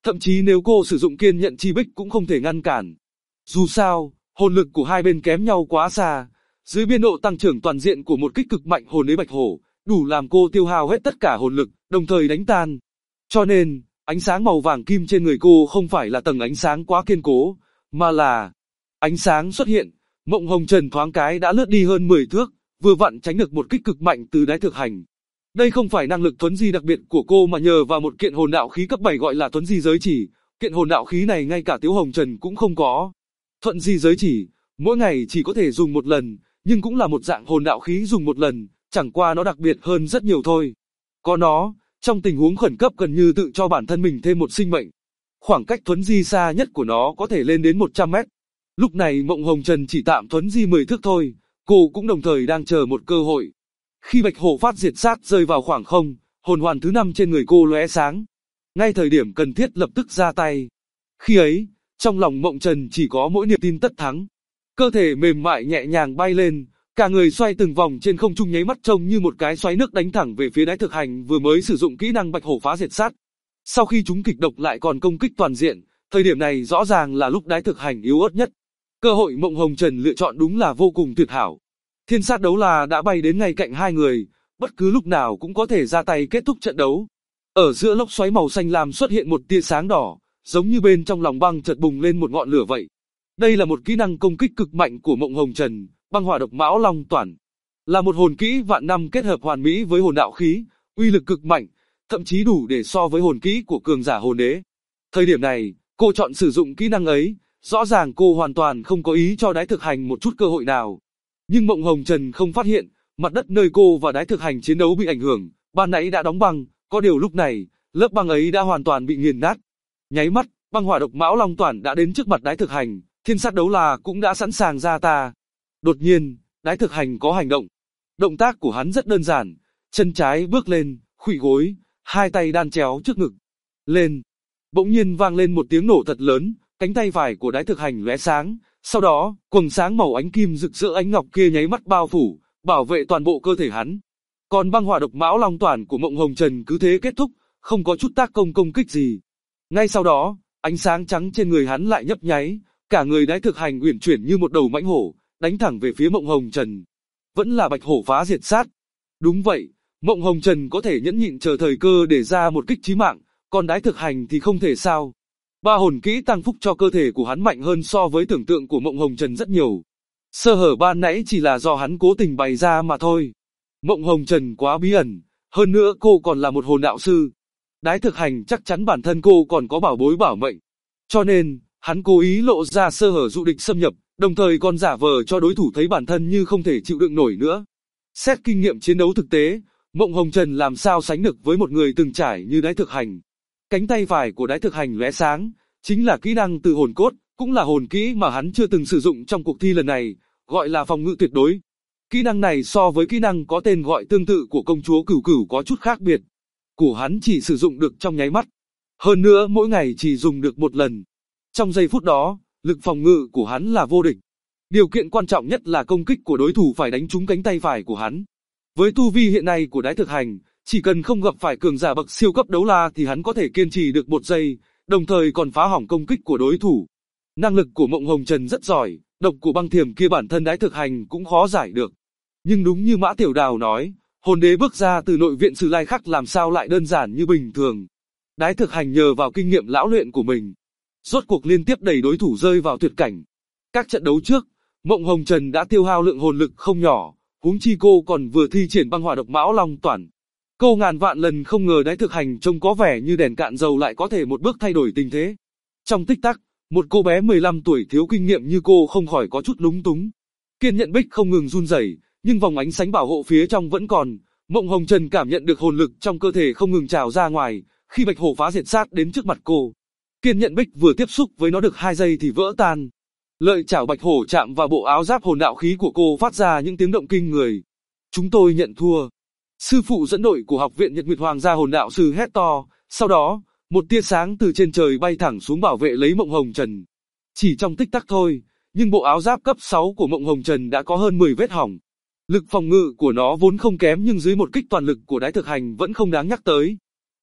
Thậm chí nếu cô sử dụng kiên nhận chi bích cũng không thể ngăn cản. Dù sao, hồn lực của hai bên kém nhau quá xa. Dưới biên độ tăng trưởng toàn diện của một kích cực mạnh hồn đế bạch hổ, đủ làm cô tiêu hao hết tất cả hồn lực, đồng thời đánh tan. Cho nên, ánh sáng màu vàng kim trên người cô không phải là tầng ánh sáng quá kiên cố, mà là ánh sáng xuất hiện. Mộng Hồng Trần thoáng cái đã lướt đi hơn 10 thước, vừa vặn tránh được một kích cực mạnh từ đái thực hành. Đây không phải năng lực thuấn di đặc biệt của cô mà nhờ vào một kiện hồn đạo khí cấp 7 gọi là thuấn di giới chỉ. Kiện hồn đạo khí này ngay cả Tiếu Hồng Trần cũng không có. Thuấn di giới chỉ, mỗi ngày chỉ có thể dùng một lần, nhưng cũng là một dạng hồn đạo khí dùng một lần, chẳng qua nó đặc biệt hơn rất nhiều thôi. Có nó, trong tình huống khẩn cấp gần như tự cho bản thân mình thêm một sinh mệnh. Khoảng cách thuấn di xa nhất của nó có thể lên đến 100 mét. Lúc này Mộng Hồng Trần chỉ tạm thuấn di 10 thước thôi, cô cũng đồng thời đang chờ một cơ hội. Khi bạch hổ phát diệt sát rơi vào khoảng không, hồn hoàn thứ 5 trên người cô lóe sáng. Ngay thời điểm cần thiết lập tức ra tay. Khi ấy, trong lòng Mộng Trần chỉ có mỗi niềm tin tất thắng. Cơ thể mềm mại nhẹ nhàng bay lên, cả người xoay từng vòng trên không trung nháy mắt trông như một cái xoáy nước đánh thẳng về phía đái thực hành vừa mới sử dụng kỹ năng bạch hổ phá diệt sát. Sau khi chúng kịch độc lại còn công kích toàn diện, thời điểm này rõ ràng là lúc đái thực hành yếu ớt nhất. Cơ hội Mộng Hồng Trần lựa chọn đúng là vô cùng tuyệt hảo. Thiên sát đấu la đã bay đến ngay cạnh hai người, bất cứ lúc nào cũng có thể ra tay kết thúc trận đấu. Ở giữa lốc xoáy màu xanh lam xuất hiện một tia sáng đỏ, giống như bên trong lòng băng chợt bùng lên một ngọn lửa vậy. Đây là một kỹ năng công kích cực mạnh của Mộng Hồng Trần, băng hỏa độc mão long toản. Là một hồn kỹ vạn năm kết hợp hoàn mỹ với hồn đạo khí, uy lực cực mạnh, thậm chí đủ để so với hồn kỹ của cường giả hồn đế. Thời điểm này, cô chọn sử dụng kỹ năng ấy, rõ ràng cô hoàn toàn không có ý cho đái thực hành một chút cơ hội nào. Nhưng Mộng Hồng Trần không phát hiện, mặt đất nơi cô và đái thực hành chiến đấu bị ảnh hưởng, ban nãy đã đóng băng, có điều lúc này, lớp băng ấy đã hoàn toàn bị nghiền nát. Nháy mắt, băng hỏa độc mão long toản đã đến trước mặt đái thực hành, thiên sát đấu la cũng đã sẵn sàng ra ta. Đột nhiên, đái thực hành có hành động. Động tác của hắn rất đơn giản, chân trái bước lên, khuỵu gối, hai tay đan chéo trước ngực. Lên. Bỗng nhiên vang lên một tiếng nổ thật lớn, cánh tay phải của đái thực hành lóe sáng, sau đó, quầng sáng màu ánh kim rực rỡ ánh ngọc kia nháy mắt bao phủ, bảo vệ toàn bộ cơ thể hắn. Còn băng hỏa độc mão long toản của Mộng Hồng Trần cứ thế kết thúc, không có chút tác công kích gì. Ngay sau đó, ánh sáng trắng trên người hắn lại nhấp nháy, cả người đái thực hành uyển chuyển như một đầu mãnh hổ, đánh thẳng về phía Mộng Hồng Trần. Vẫn là bạch hổ phá diệt sát. Đúng vậy, Mộng Hồng Trần có thể nhẫn nhịn chờ thời cơ để ra một kích chí mạng, còn đái thực hành thì không thể sao. Ba hồn kỹ tăng phúc cho cơ thể của hắn mạnh hơn so với tưởng tượng của Mộng Hồng Trần rất nhiều. Sơ hở ban nãy chỉ là do hắn cố tình bày ra mà thôi. Mộng Hồng Trần quá bí ẩn, hơn nữa cô còn là một hồn đạo sư. Đái thực hành chắc chắn bản thân cô còn có bảo bối bảo mệnh. Cho nên, hắn cố ý lộ ra sơ hở dụ địch xâm nhập, đồng thời còn giả vờ cho đối thủ thấy bản thân như không thể chịu đựng nổi nữa. Xét kinh nghiệm chiến đấu thực tế, Mộng Hồng Trần làm sao sánh được với một người từng trải như đái thực hành. Cánh tay phải của đái thực hành lóe sáng, chính là kỹ năng từ hồn cốt, cũng là hồn kỹ mà hắn chưa từng sử dụng trong cuộc thi lần này, gọi là phòng ngự tuyệt đối. Kỹ năng này so với kỹ năng có tên gọi tương tự của công chúa Cửu Cửu có chút khác biệt. Của hắn chỉ sử dụng được trong nháy mắt. Hơn nữa mỗi ngày chỉ dùng được một lần. Trong giây phút đó, lực phòng ngự của hắn là vô địch. Điều kiện quan trọng nhất là công kích của đối thủ phải đánh trúng cánh tay phải của hắn. Với tu vi hiện nay của đái thực hành, chỉ cần không gặp phải cường giả bậc siêu cấp đấu la thì hắn có thể kiên trì được một giây, đồng thời còn phá hỏng công kích của đối thủ. Năng lực của Mộng Hồng Trần rất giỏi, độc của băng thiềm kia bản thân đái thực hành cũng khó giải được. Nhưng đúng như Mã Tiểu Đào nói, hồn đế bước ra từ nội viện Sử Lai Khắc làm sao lại đơn giản như bình thường. Đái thực hành nhờ vào kinh nghiệm lão luyện của mình, rốt cuộc liên tiếp đẩy đối thủ rơi vào tuyệt cảnh. Các trận đấu trước, Mộng Hồng Trần đã tiêu hao lượng hồn lực không nhỏ, huống chi cô còn vừa thi triển băng hỏa độc mão long toản. Cô ngàn vạn lần không ngờ đái thực hành trông có vẻ như đèn cạn dầu lại có thể một bước thay đổi tình thế. Trong tích tắc, một cô bé 15 tuổi thiếu kinh nghiệm như cô không khỏi có chút lúng túng. Kiên nhận bích không ngừng run rẩy, nhưng vòng ánh sáng bảo hộ phía trong vẫn còn. Mộng Hồng Trần cảm nhận được hồn lực trong cơ thể không ngừng trào ra ngoài, khi bạch hổ phá diệt sát đến trước mặt cô. Kiên nhận bích vừa tiếp xúc với nó được 2 giây thì vỡ tan. Lợi chảo bạch hổ chạm vào bộ áo giáp hồn đạo khí của cô phát ra những tiếng động kinh người. Chúng tôi nhận thua. Sư phụ dẫn đội của học viện Nhật Nguyệt Hoàng gia hồn đạo sư hét to, sau đó, một tia sáng từ trên trời bay thẳng xuống bảo vệ lấy Mộng Hồng Trần. Chỉ trong tích tắc thôi, nhưng bộ áo giáp cấp 6 của Mộng Hồng Trần đã có hơn 10 vết hỏng. Lực phòng ngự của nó vốn không kém nhưng dưới một kích toàn lực của đái thực hành vẫn không đáng nhắc tới.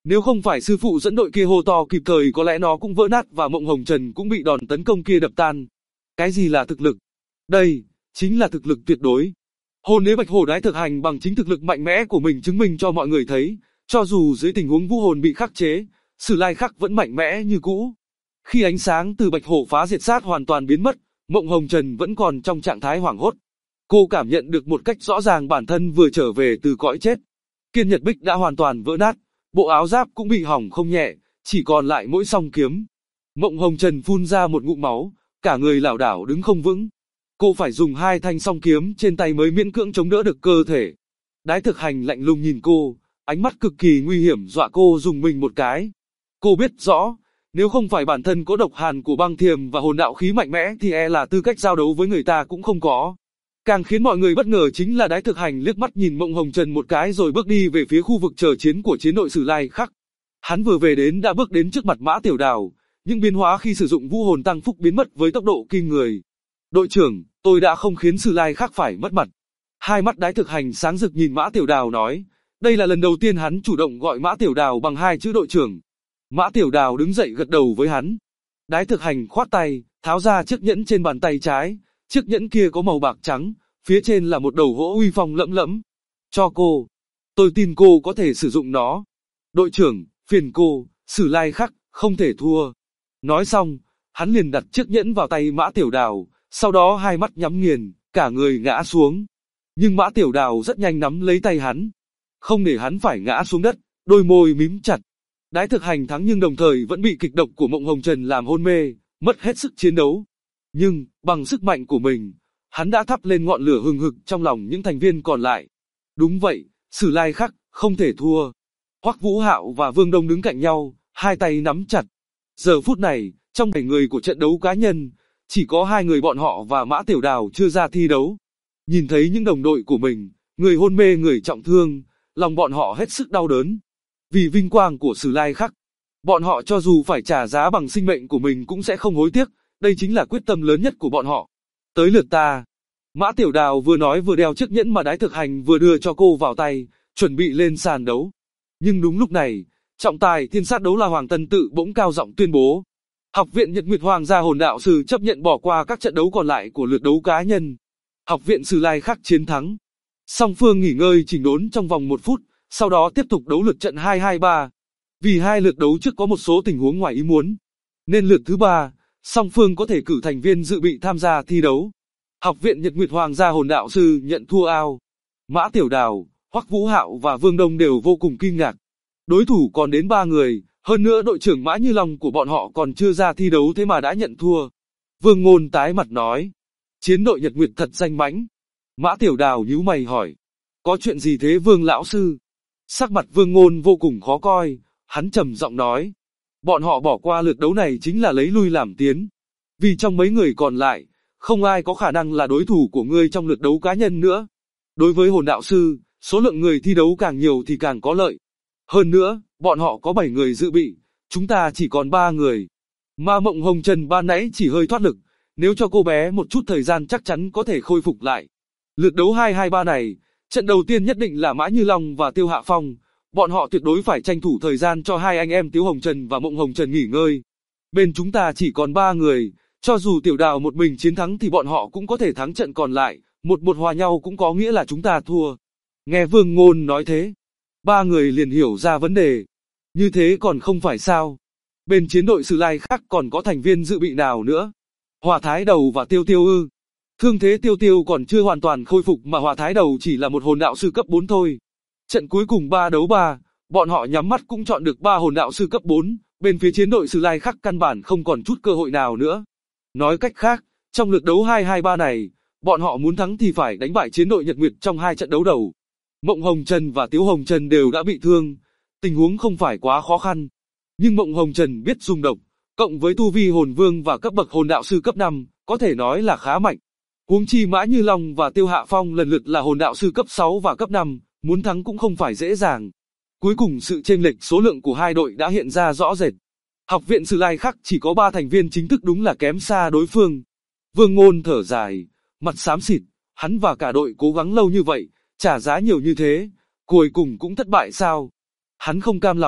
Nếu không phải sư phụ dẫn đội kia hô to kịp thời có lẽ nó cũng vỡ nát và Mộng Hồng Trần cũng bị đòn tấn công kia đập tan. Cái gì là thực lực? Đây, chính là thực lực tuyệt đối. Hồn đế Bạch Hổ Đái thực hành bằng chính thực lực mạnh mẽ của mình chứng minh cho mọi người thấy, cho dù dưới tình huống vũ hồn bị khắc chế, Sử Lai Khắc vẫn mạnh mẽ như cũ. Khi ánh sáng từ Bạch Hổ phá diệt sát hoàn toàn biến mất, Mộng Hồng Trần vẫn còn trong trạng thái hoảng hốt. Cô cảm nhận được một cách rõ ràng bản thân vừa trở về từ cõi chết. Kiên Nhật Bích đã hoàn toàn vỡ nát, bộ áo giáp cũng bị hỏng không nhẹ, chỉ còn lại mỗi song kiếm. Mộng Hồng Trần phun ra một ngụm máu, cả người lảo đảo đứng không vững. Cô phải dùng hai thanh song kiếm trên tay mới miễn cưỡng chống đỡ được cơ thể. Đái Thực Hành lạnh lùng nhìn cô, ánh mắt cực kỳ nguy hiểm dọa cô dùng mình một cái. Cô biết rõ, nếu không phải bản thân có độc hàn của băng thiềm và hồn đạo khí mạnh mẽ thì e là tư cách giao đấu với người ta cũng không có. Càng khiến mọi người bất ngờ chính là Đái Thực Hành liếc mắt nhìn Mộng Hồng Trần một cái rồi bước đi về phía khu vực chờ chiến của chiến đội Sử Lai Khắc. Hắn vừa về đến đã bước đến trước mặt Mã Tiểu Đào, những biến hóa khi sử dụng vũ hồn tăng phúc biến mất với tốc độ kinh người. Đội trưởng, tôi đã không khiến Sử Lai Khắc phải mất mặt. Hai mắt Đái Thực Hành sáng rực nhìn Mã Tiểu Đào nói, đây là lần đầu tiên hắn chủ động gọi Mã Tiểu Đào bằng hai chữ đội trưởng. Mã Tiểu Đào đứng dậy gật đầu với hắn. Đái Thực Hành khoát tay, tháo ra chiếc nhẫn trên bàn tay trái. Chiếc nhẫn kia có màu bạc trắng, phía trên là một đầu gỗ uy phong lẫm lẫm. Cho cô. Tôi tin cô có thể sử dụng nó. Đội trưởng, phiền cô, Sử Lai Khắc, không thể thua. Nói xong, hắn liền đặt chiếc nhẫn vào tay Mã Tiểu Đào, sau đó hai mắt nhắm nghiền, cả người ngã xuống. Nhưng Mã Tiểu Đào rất nhanh nắm lấy tay hắn. Không để hắn phải ngã xuống đất, đôi môi mím chặt. Đái Thực Hành thắng nhưng đồng thời vẫn bị kịch độc của Mộng Hồng Trần làm hôn mê, mất hết sức chiến đấu. Nhưng, bằng sức mạnh của mình, hắn đã thắp lên ngọn lửa hừng hực trong lòng những thành viên còn lại. Đúng vậy, Sử Lai Khắc, không thể thua. Hoắc Vũ Hạo và Vương Đông đứng cạnh nhau, hai tay nắm chặt. Giờ phút này, trong 7 người của trận đấu cá nhân, chỉ có 2 người bọn họ và Mã Tiểu Đào chưa ra thi đấu. Nhìn thấy những đồng đội của mình, người hôn mê người trọng thương, lòng bọn họ hết sức đau đớn. Vì vinh quang của Sử Lai Khắc, bọn họ cho dù phải trả giá bằng sinh mệnh của mình cũng sẽ không hối tiếc, đây chính là quyết tâm lớn nhất của bọn họ. Tới lượt ta. Mã Tiểu Đào vừa nói vừa đeo chiếc nhẫn mà Đái Thực Hành vừa đưa cho cô vào tay, chuẩn bị lên sàn đấu. Nhưng đúng lúc này, trọng tài thiên sát đấu La Hoàng Tân Tự bỗng cao giọng tuyên bố. Học viện Nhật Nguyệt Hoàng gia hồn đạo sư chấp nhận bỏ qua các trận đấu còn lại của lượt đấu cá nhân. Học viện Sử Lai Khắc chiến thắng. Song phương nghỉ ngơi chỉnh đốn trong vòng 1 phút, sau đó tiếp tục đấu lượt trận 2-2-3. Vì 2 lượt đấu trước có một số tình huống ngoài ý muốn, nên lượt thứ 3, song phương có thể cử thành viên dự bị tham gia thi đấu. Học viện Nhật Nguyệt Hoàng gia hồn đạo sư nhận thua ao. Mã Tiểu Đào, Hoắc Vũ Hạo và Vương Đông đều vô cùng kinh ngạc. Đối thủ còn đến 3 người, hơn nữa đội trưởng Mã Như Long của bọn họ còn chưa ra thi đấu thế mà đã nhận thua. Vương Ngôn tái mặt nói, chiến đội Nhật Nguyệt thật danh mãnh. Mã Tiểu Đào nhíu mày hỏi, có chuyện gì thế Vương lão sư? Sắc mặt Vương Ngôn vô cùng khó coi, hắn trầm giọng nói, bọn họ bỏ qua lượt đấu này chính là lấy lui làm tiến. Vì trong mấy người còn lại, không ai có khả năng là đối thủ của ngươi trong lượt đấu cá nhân nữa. Đối với hồn đạo sư, số lượng người thi đấu càng nhiều thì càng có lợi. Hơn nữa, bọn họ có 7 người dự bị, chúng ta chỉ còn 3 người. Mà Mộng Hồng Trần ban nãy chỉ hơi thoát lực, nếu cho cô bé một chút thời gian chắc chắn có thể khôi phục lại. Lượt đấu 2-2-3 này, trận đầu tiên nhất định là Mã Như Long và Tiêu Hạ Phong, bọn họ tuyệt đối phải tranh thủ thời gian cho hai anh em Tiêu Hồng Trần và Mộng Hồng Trần nghỉ ngơi. Bên chúng ta chỉ còn 3 người, cho dù Tiểu Đào một mình chiến thắng thì bọn họ cũng có thể thắng trận còn lại, 1-1 hòa nhau cũng có nghĩa là chúng ta thua. Nghe Vương Ngôn nói thế, 3 người liền hiểu ra vấn đề. Như thế còn không phải sao? Bên chiến đội Sử Lai Khắc còn có thành viên dự bị nào nữa? Hỏa Thái Đầu và Tiêu Tiêu ư? Thương thế Tiêu Tiêu còn chưa hoàn toàn khôi phục mà Hỏa Thái Đầu chỉ là một hồn đạo sư cấp 4 thôi. Trận cuối cùng 3 đấu 3, bọn họ nhắm mắt cũng chọn được 3 hồn đạo sư cấp 4, bên phía chiến đội Sử Lai Khắc căn bản không còn chút cơ hội nào nữa. Nói cách khác, trong lượt đấu 2-2-3 này, bọn họ muốn thắng thì phải đánh bại chiến đội Nhật Nguyệt trong 2 trận đấu đầu. Mộng Hồng Trần và Tiếu Hồng Trần đều đã bị thương, tình huống không phải quá khó khăn. Nhưng Mộng Hồng Trần biết dùng độc, cộng với tu vi hồn vương và cấp bậc hồn đạo sư cấp 5, có thể nói là khá mạnh. Huống chi Mã Như Long và Tiêu Hạ Phong lần lượt là hồn đạo sư cấp 6 và cấp 5, muốn thắng cũng không phải dễ dàng. Cuối cùng sự chênh lệch số lượng của hai đội đã hiện ra rõ rệt. Học viện Sử Lai Khắc chỉ có 3 thành viên chính thức đúng là kém xa đối phương. Vương Ngôn thở dài, mặt xám xịt, hắn và cả đội cố gắng lâu như vậy, trả giá nhiều như thế, cuối cùng cũng thất bại sao? Hắn không cam lòng,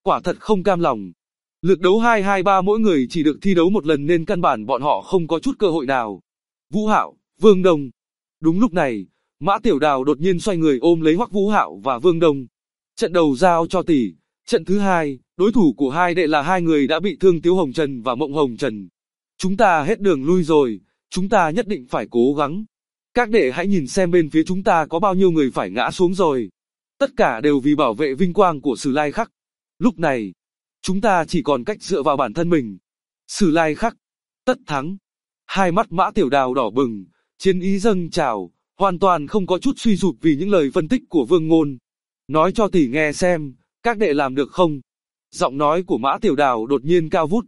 quả thật không cam lòng. Lượt đấu 2-2-3 mỗi người chỉ được thi đấu một lần nên căn bản bọn họ không có chút cơ hội nào. Vũ Hạo, Vương Đông. Đúng lúc này, Mã Tiểu Đào đột nhiên xoay người ôm lấy Hoắc Vũ Hạo và Vương Đông. Trận đầu giao cho tỷ, trận thứ hai, đối thủ của hai đệ là hai người đã bị thương Tiếu Hồng Trần và Mộng Hồng Trần. Chúng ta hết đường lui rồi, chúng ta nhất định phải cố gắng. Các đệ hãy nhìn xem bên phía chúng ta có bao nhiêu người phải ngã xuống rồi. Tất cả đều vì bảo vệ vinh quang của Sử Lai Khắc. Lúc này, chúng ta chỉ còn cách dựa vào bản thân mình. Sử Lai Khắc, tất thắng. Hai mắt Mã Tiểu Đào đỏ bừng, chiến ý dâng trào, hoàn toàn không có chút suy sụp vì những lời phân tích của Vương Ngôn. Nói cho tỷ nghe xem, các đệ làm được không? Giọng nói của Mã Tiểu Đào đột nhiên cao vút.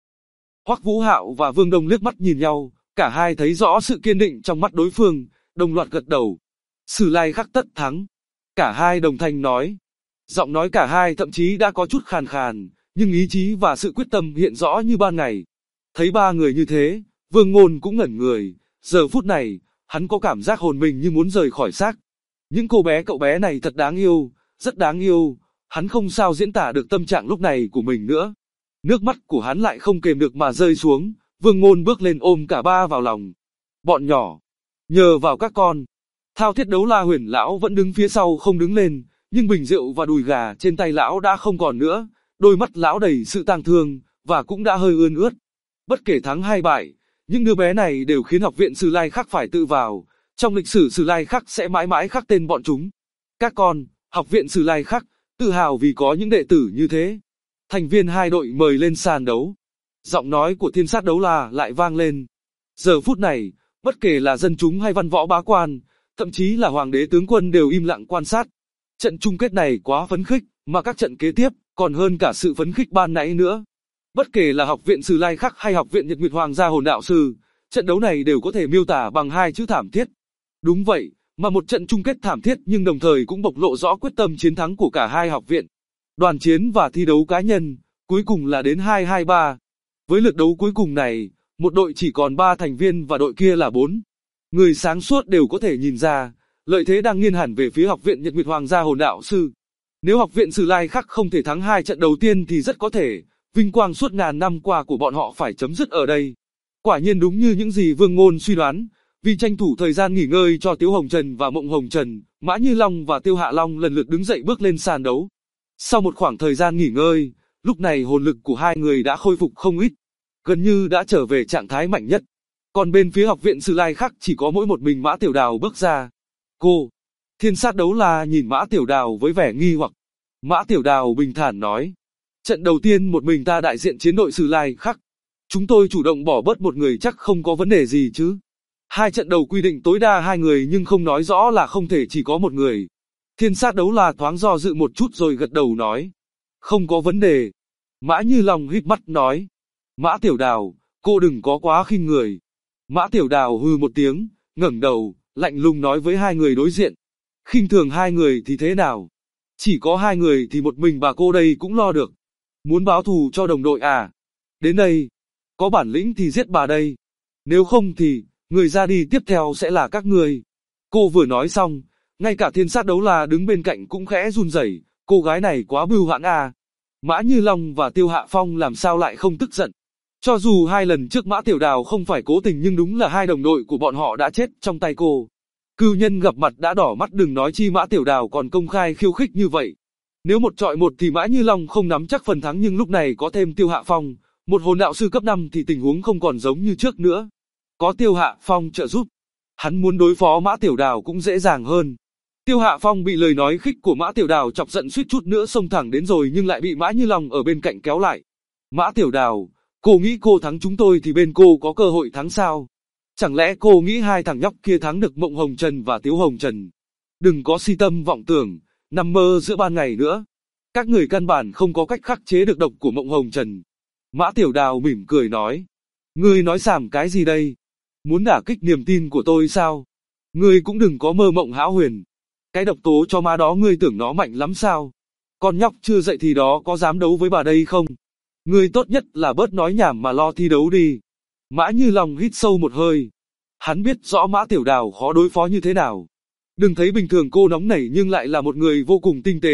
Hoắc Vũ Hạo và Vương Đông liếc mắt nhìn nhau, cả hai thấy rõ sự kiên định trong mắt đối phương, đồng loạt gật đầu. Sử Lai Khắc tất thắng. Cả hai đồng thanh nói. Giọng nói cả hai thậm chí đã có chút khàn khàn, nhưng ý chí và sự quyết tâm hiện rõ như ban ngày. Thấy ba người như thế, Vương Ngôn cũng ngẩn người, giờ phút này, hắn có cảm giác hồn mình như muốn rời khỏi xác. Những cô bé cậu bé này thật đáng yêu, rất đáng yêu, hắn không sao diễn tả được tâm trạng lúc này của mình nữa. Nước mắt của hắn lại không kềm được mà rơi xuống, Vương Ngôn bước lên ôm cả ba vào lòng. Bọn nhỏ, nhờ vào các con. Thao Thiết Đấu La Huyền lão vẫn đứng phía sau không đứng lên, nhưng bình rượu và đùi gà trên tay lão đã không còn nữa, đôi mắt lão đầy sự tang thương, và cũng đã hơi ươn ướt. Bất kể thắng hay bại, những đứa bé này đều khiến học viện Sử Lai Khắc phải tự vào, trong lịch sử Sử Lai Khắc sẽ mãi mãi khắc tên bọn chúng. Các con, học viện Sử Lai Khắc, tự hào vì có những đệ tử như thế. Thành viên hai đội mời lên sàn đấu. Giọng nói của Thiên Sát Đấu La lại vang lên. Giờ phút này, bất kể là dân chúng hay văn võ bá quan, thậm chí là hoàng đế tướng quân đều im lặng quan sát. Trận chung kết này quá phấn khích, mà các trận kế tiếp còn hơn cả sự phấn khích ban nãy nữa. Bất kể là học viện Sử Lai Khắc hay học viện Nhật Nguyệt Hoàng gia Hồn Đạo Sư, trận đấu này đều có thể miêu tả bằng hai chữ thảm thiết. Đúng vậy, mà một trận chung kết thảm thiết nhưng đồng thời cũng bộc lộ rõ quyết tâm chiến thắng của cả hai học viện. Đoàn chiến và thi đấu cá nhân, cuối cùng là đến 2-2-3. Với lượt đấu cuối cùng này, một đội chỉ còn 3 thành viên và đội kia là 4. Người sáng suốt đều có thể nhìn ra, lợi thế đang nghiêng hẳn về phía học viện Nhật Nguyệt Hoàng gia Hồn Đạo Sư. Nếu học viện Sử Lai Khắc không thể thắng hai trận đầu tiên thì rất có thể, vinh quang suốt ngàn năm qua của bọn họ phải chấm dứt ở đây. Quả nhiên đúng như những gì Vương Ngôn suy đoán, vì tranh thủ thời gian nghỉ ngơi cho Tiếu Hồng Trần và Mộng Hồng Trần, Mã Như Long và Tiêu Hạ Long lần lượt đứng dậy bước lên sàn đấu. Sau một khoảng thời gian nghỉ ngơi, lúc này hồn lực của hai người đã khôi phục không ít, gần như đã trở về trạng thái mạnh nhất. Còn bên phía học viện Sử Lai Khắc chỉ có mỗi một mình Mã Tiểu Đào bước ra. Cô, Thiên Sát Đấu La nhìn Mã Tiểu Đào với vẻ nghi hoặc. Mã Tiểu Đào bình thản nói. Trận đầu tiên một mình ta đại diện chiến đội Sử Lai Khắc. Chúng tôi chủ động bỏ bớt một người chắc không có vấn đề gì chứ. Hai trận đầu quy định tối đa 2 người nhưng không nói rõ là không thể chỉ có một người. Thiên Sát Đấu La thoáng do dự một chút rồi gật đầu nói. Không có vấn đề. Mã Như Long híp mắt nói. Mã Tiểu Đào, cô đừng có quá khinh người. Mã Tiểu Đào hừ một tiếng, ngẩng đầu, lạnh lùng nói với hai người đối diện. Khinh thường hai người thì thế nào? Chỉ có 2 người thì một mình bà cô đây cũng lo được. Muốn báo thù cho đồng đội à? Đến đây, có bản lĩnh thì giết bà đây. Nếu không thì, người ra đi tiếp theo sẽ là các người. Cô vừa nói xong, ngay cả Thiên Sát Đấu La đứng bên cạnh cũng khẽ run rẩy. Cô gái này quá bưu hãn à. Mã Như Long và Tiêu Hạ Phong làm sao lại không tức giận. Cho dù 2 lần trước Mã Tiểu Đào không phải cố tình nhưng đúng là 2 đồng đội của bọn họ đã chết trong tay cô. Cư nhân gặp mặt đã đỏ mắt đừng nói chi Mã Tiểu Đào còn công khai khiêu khích như vậy. Nếu một chọi một thì Mã Như Long không nắm chắc phần thắng nhưng lúc này có thêm Tiêu Hạ Phong, một hồn đạo sư cấp 5 thì tình huống không còn giống như trước nữa. Có Tiêu Hạ Phong trợ giúp, hắn muốn đối phó Mã Tiểu Đào cũng dễ dàng hơn. Tiêu Hạ Phong bị lời nói khích của Mã Tiểu Đào chọc giận suýt chút nữa xông thẳng đến rồi nhưng lại bị Mã Như Long ở bên cạnh kéo lại. Mã Tiểu Đào, cô nghĩ cô thắng chúng tôi thì bên cô có cơ hội thắng sao? Chẳng lẽ cô nghĩ 2 thằng nhóc kia thắng được Mộng Hồng Trần và Tiếu Hồng Trần? Đừng có si tâm vọng tưởng, nằm mơ giữa ban ngày nữa. Các người căn bản không có cách khắc chế được độc của Mộng Hồng Trần. Mã Tiểu Đào mỉm cười nói. Ngươi nói xàm cái gì đây? Muốn đả kích niềm tin của tôi sao? Ngươi cũng đừng có mơ mộng hão huyền. Cái độc tố cho ma đó ngươi tưởng nó mạnh lắm sao? Con nhóc chưa dậy thì đó có dám đấu với bà đây không? Ngươi tốt nhất là bớt nói nhảm mà lo thi đấu đi. Mã Như Long hít sâu một hơi. Hắn biết rõ Mã Tiểu Đào khó đối phó như thế nào. Đừng thấy bình thường cô nóng nảy nhưng lại là một người vô cùng tinh tế,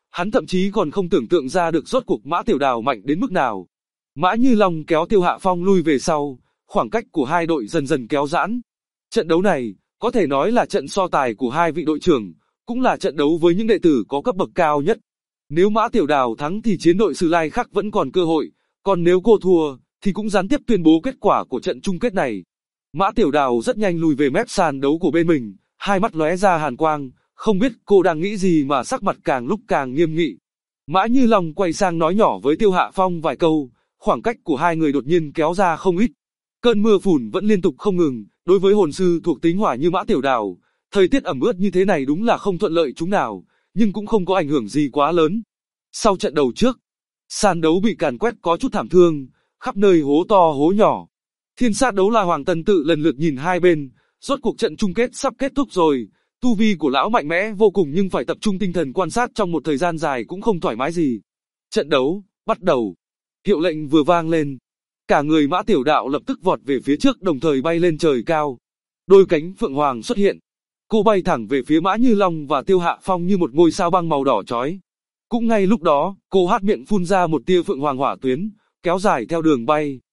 Hắn thậm chí còn không tưởng tượng ra được rốt cuộc Mã Tiểu Đào mạnh đến mức nào. Mã Như Long kéo Tiêu Hạ Phong lui về sau, khoảng cách của hai đội dần dần kéo giãn. Trận đấu này, có thể nói là trận so tài của hai vị đội trưởng, cũng là trận đấu với những đệ tử có cấp bậc cao nhất. Nếu Mã Tiểu Đào thắng thì chiến đội Sử Lai Khắc vẫn còn cơ hội, còn nếu cô thua, thì cũng gián tiếp tuyên bố kết quả của trận chung kết này. Mã Tiểu Đào rất nhanh lùi về mép sàn đấu của bên mình, hai mắt lóe ra hàn quang, không biết cô đang nghĩ gì mà sắc mặt càng lúc càng nghiêm nghị. Mã Như Long quay sang nói nhỏ với Tiêu Hạ Phong vài câu, khoảng cách của hai người đột nhiên kéo ra không ít. Cơn mưa phùn vẫn liên tục không ngừng, đối với hồn sư thuộc tính hỏa như Mã Tiểu Đào, thời tiết ẩm ướt như thế này đúng là không thuận lợi chúng nào, nhưng cũng không có ảnh hưởng gì quá lớn. Sau trận đầu trước, sàn đấu bị càn quét có chút thảm thương, khắp nơi hố to hố nhỏ. Thiên Sát Đấu La Hoàng Tân Tự lần lượt nhìn hai bên, rốt cuộc trận chung kết sắp kết thúc rồi. Tu vi của lão mạnh mẽ vô cùng nhưng phải tập trung tinh thần quan sát trong một thời gian dài cũng không thoải mái gì. Trận đấu, bắt đầu. Hiệu lệnh vừa vang lên. Cả người Mã Tiểu Đạo lập tức vọt về phía trước đồng thời bay lên trời cao. Đôi cánh phượng hoàng xuất hiện. Cô bay thẳng về phía Mã Như Long và Tiêu Hạ Phong như một ngôi sao băng màu đỏ chói. Cũng ngay lúc đó, cô há miệng phun ra một tia phượng hoàng hỏa tuyến, kéo dài theo đường bay.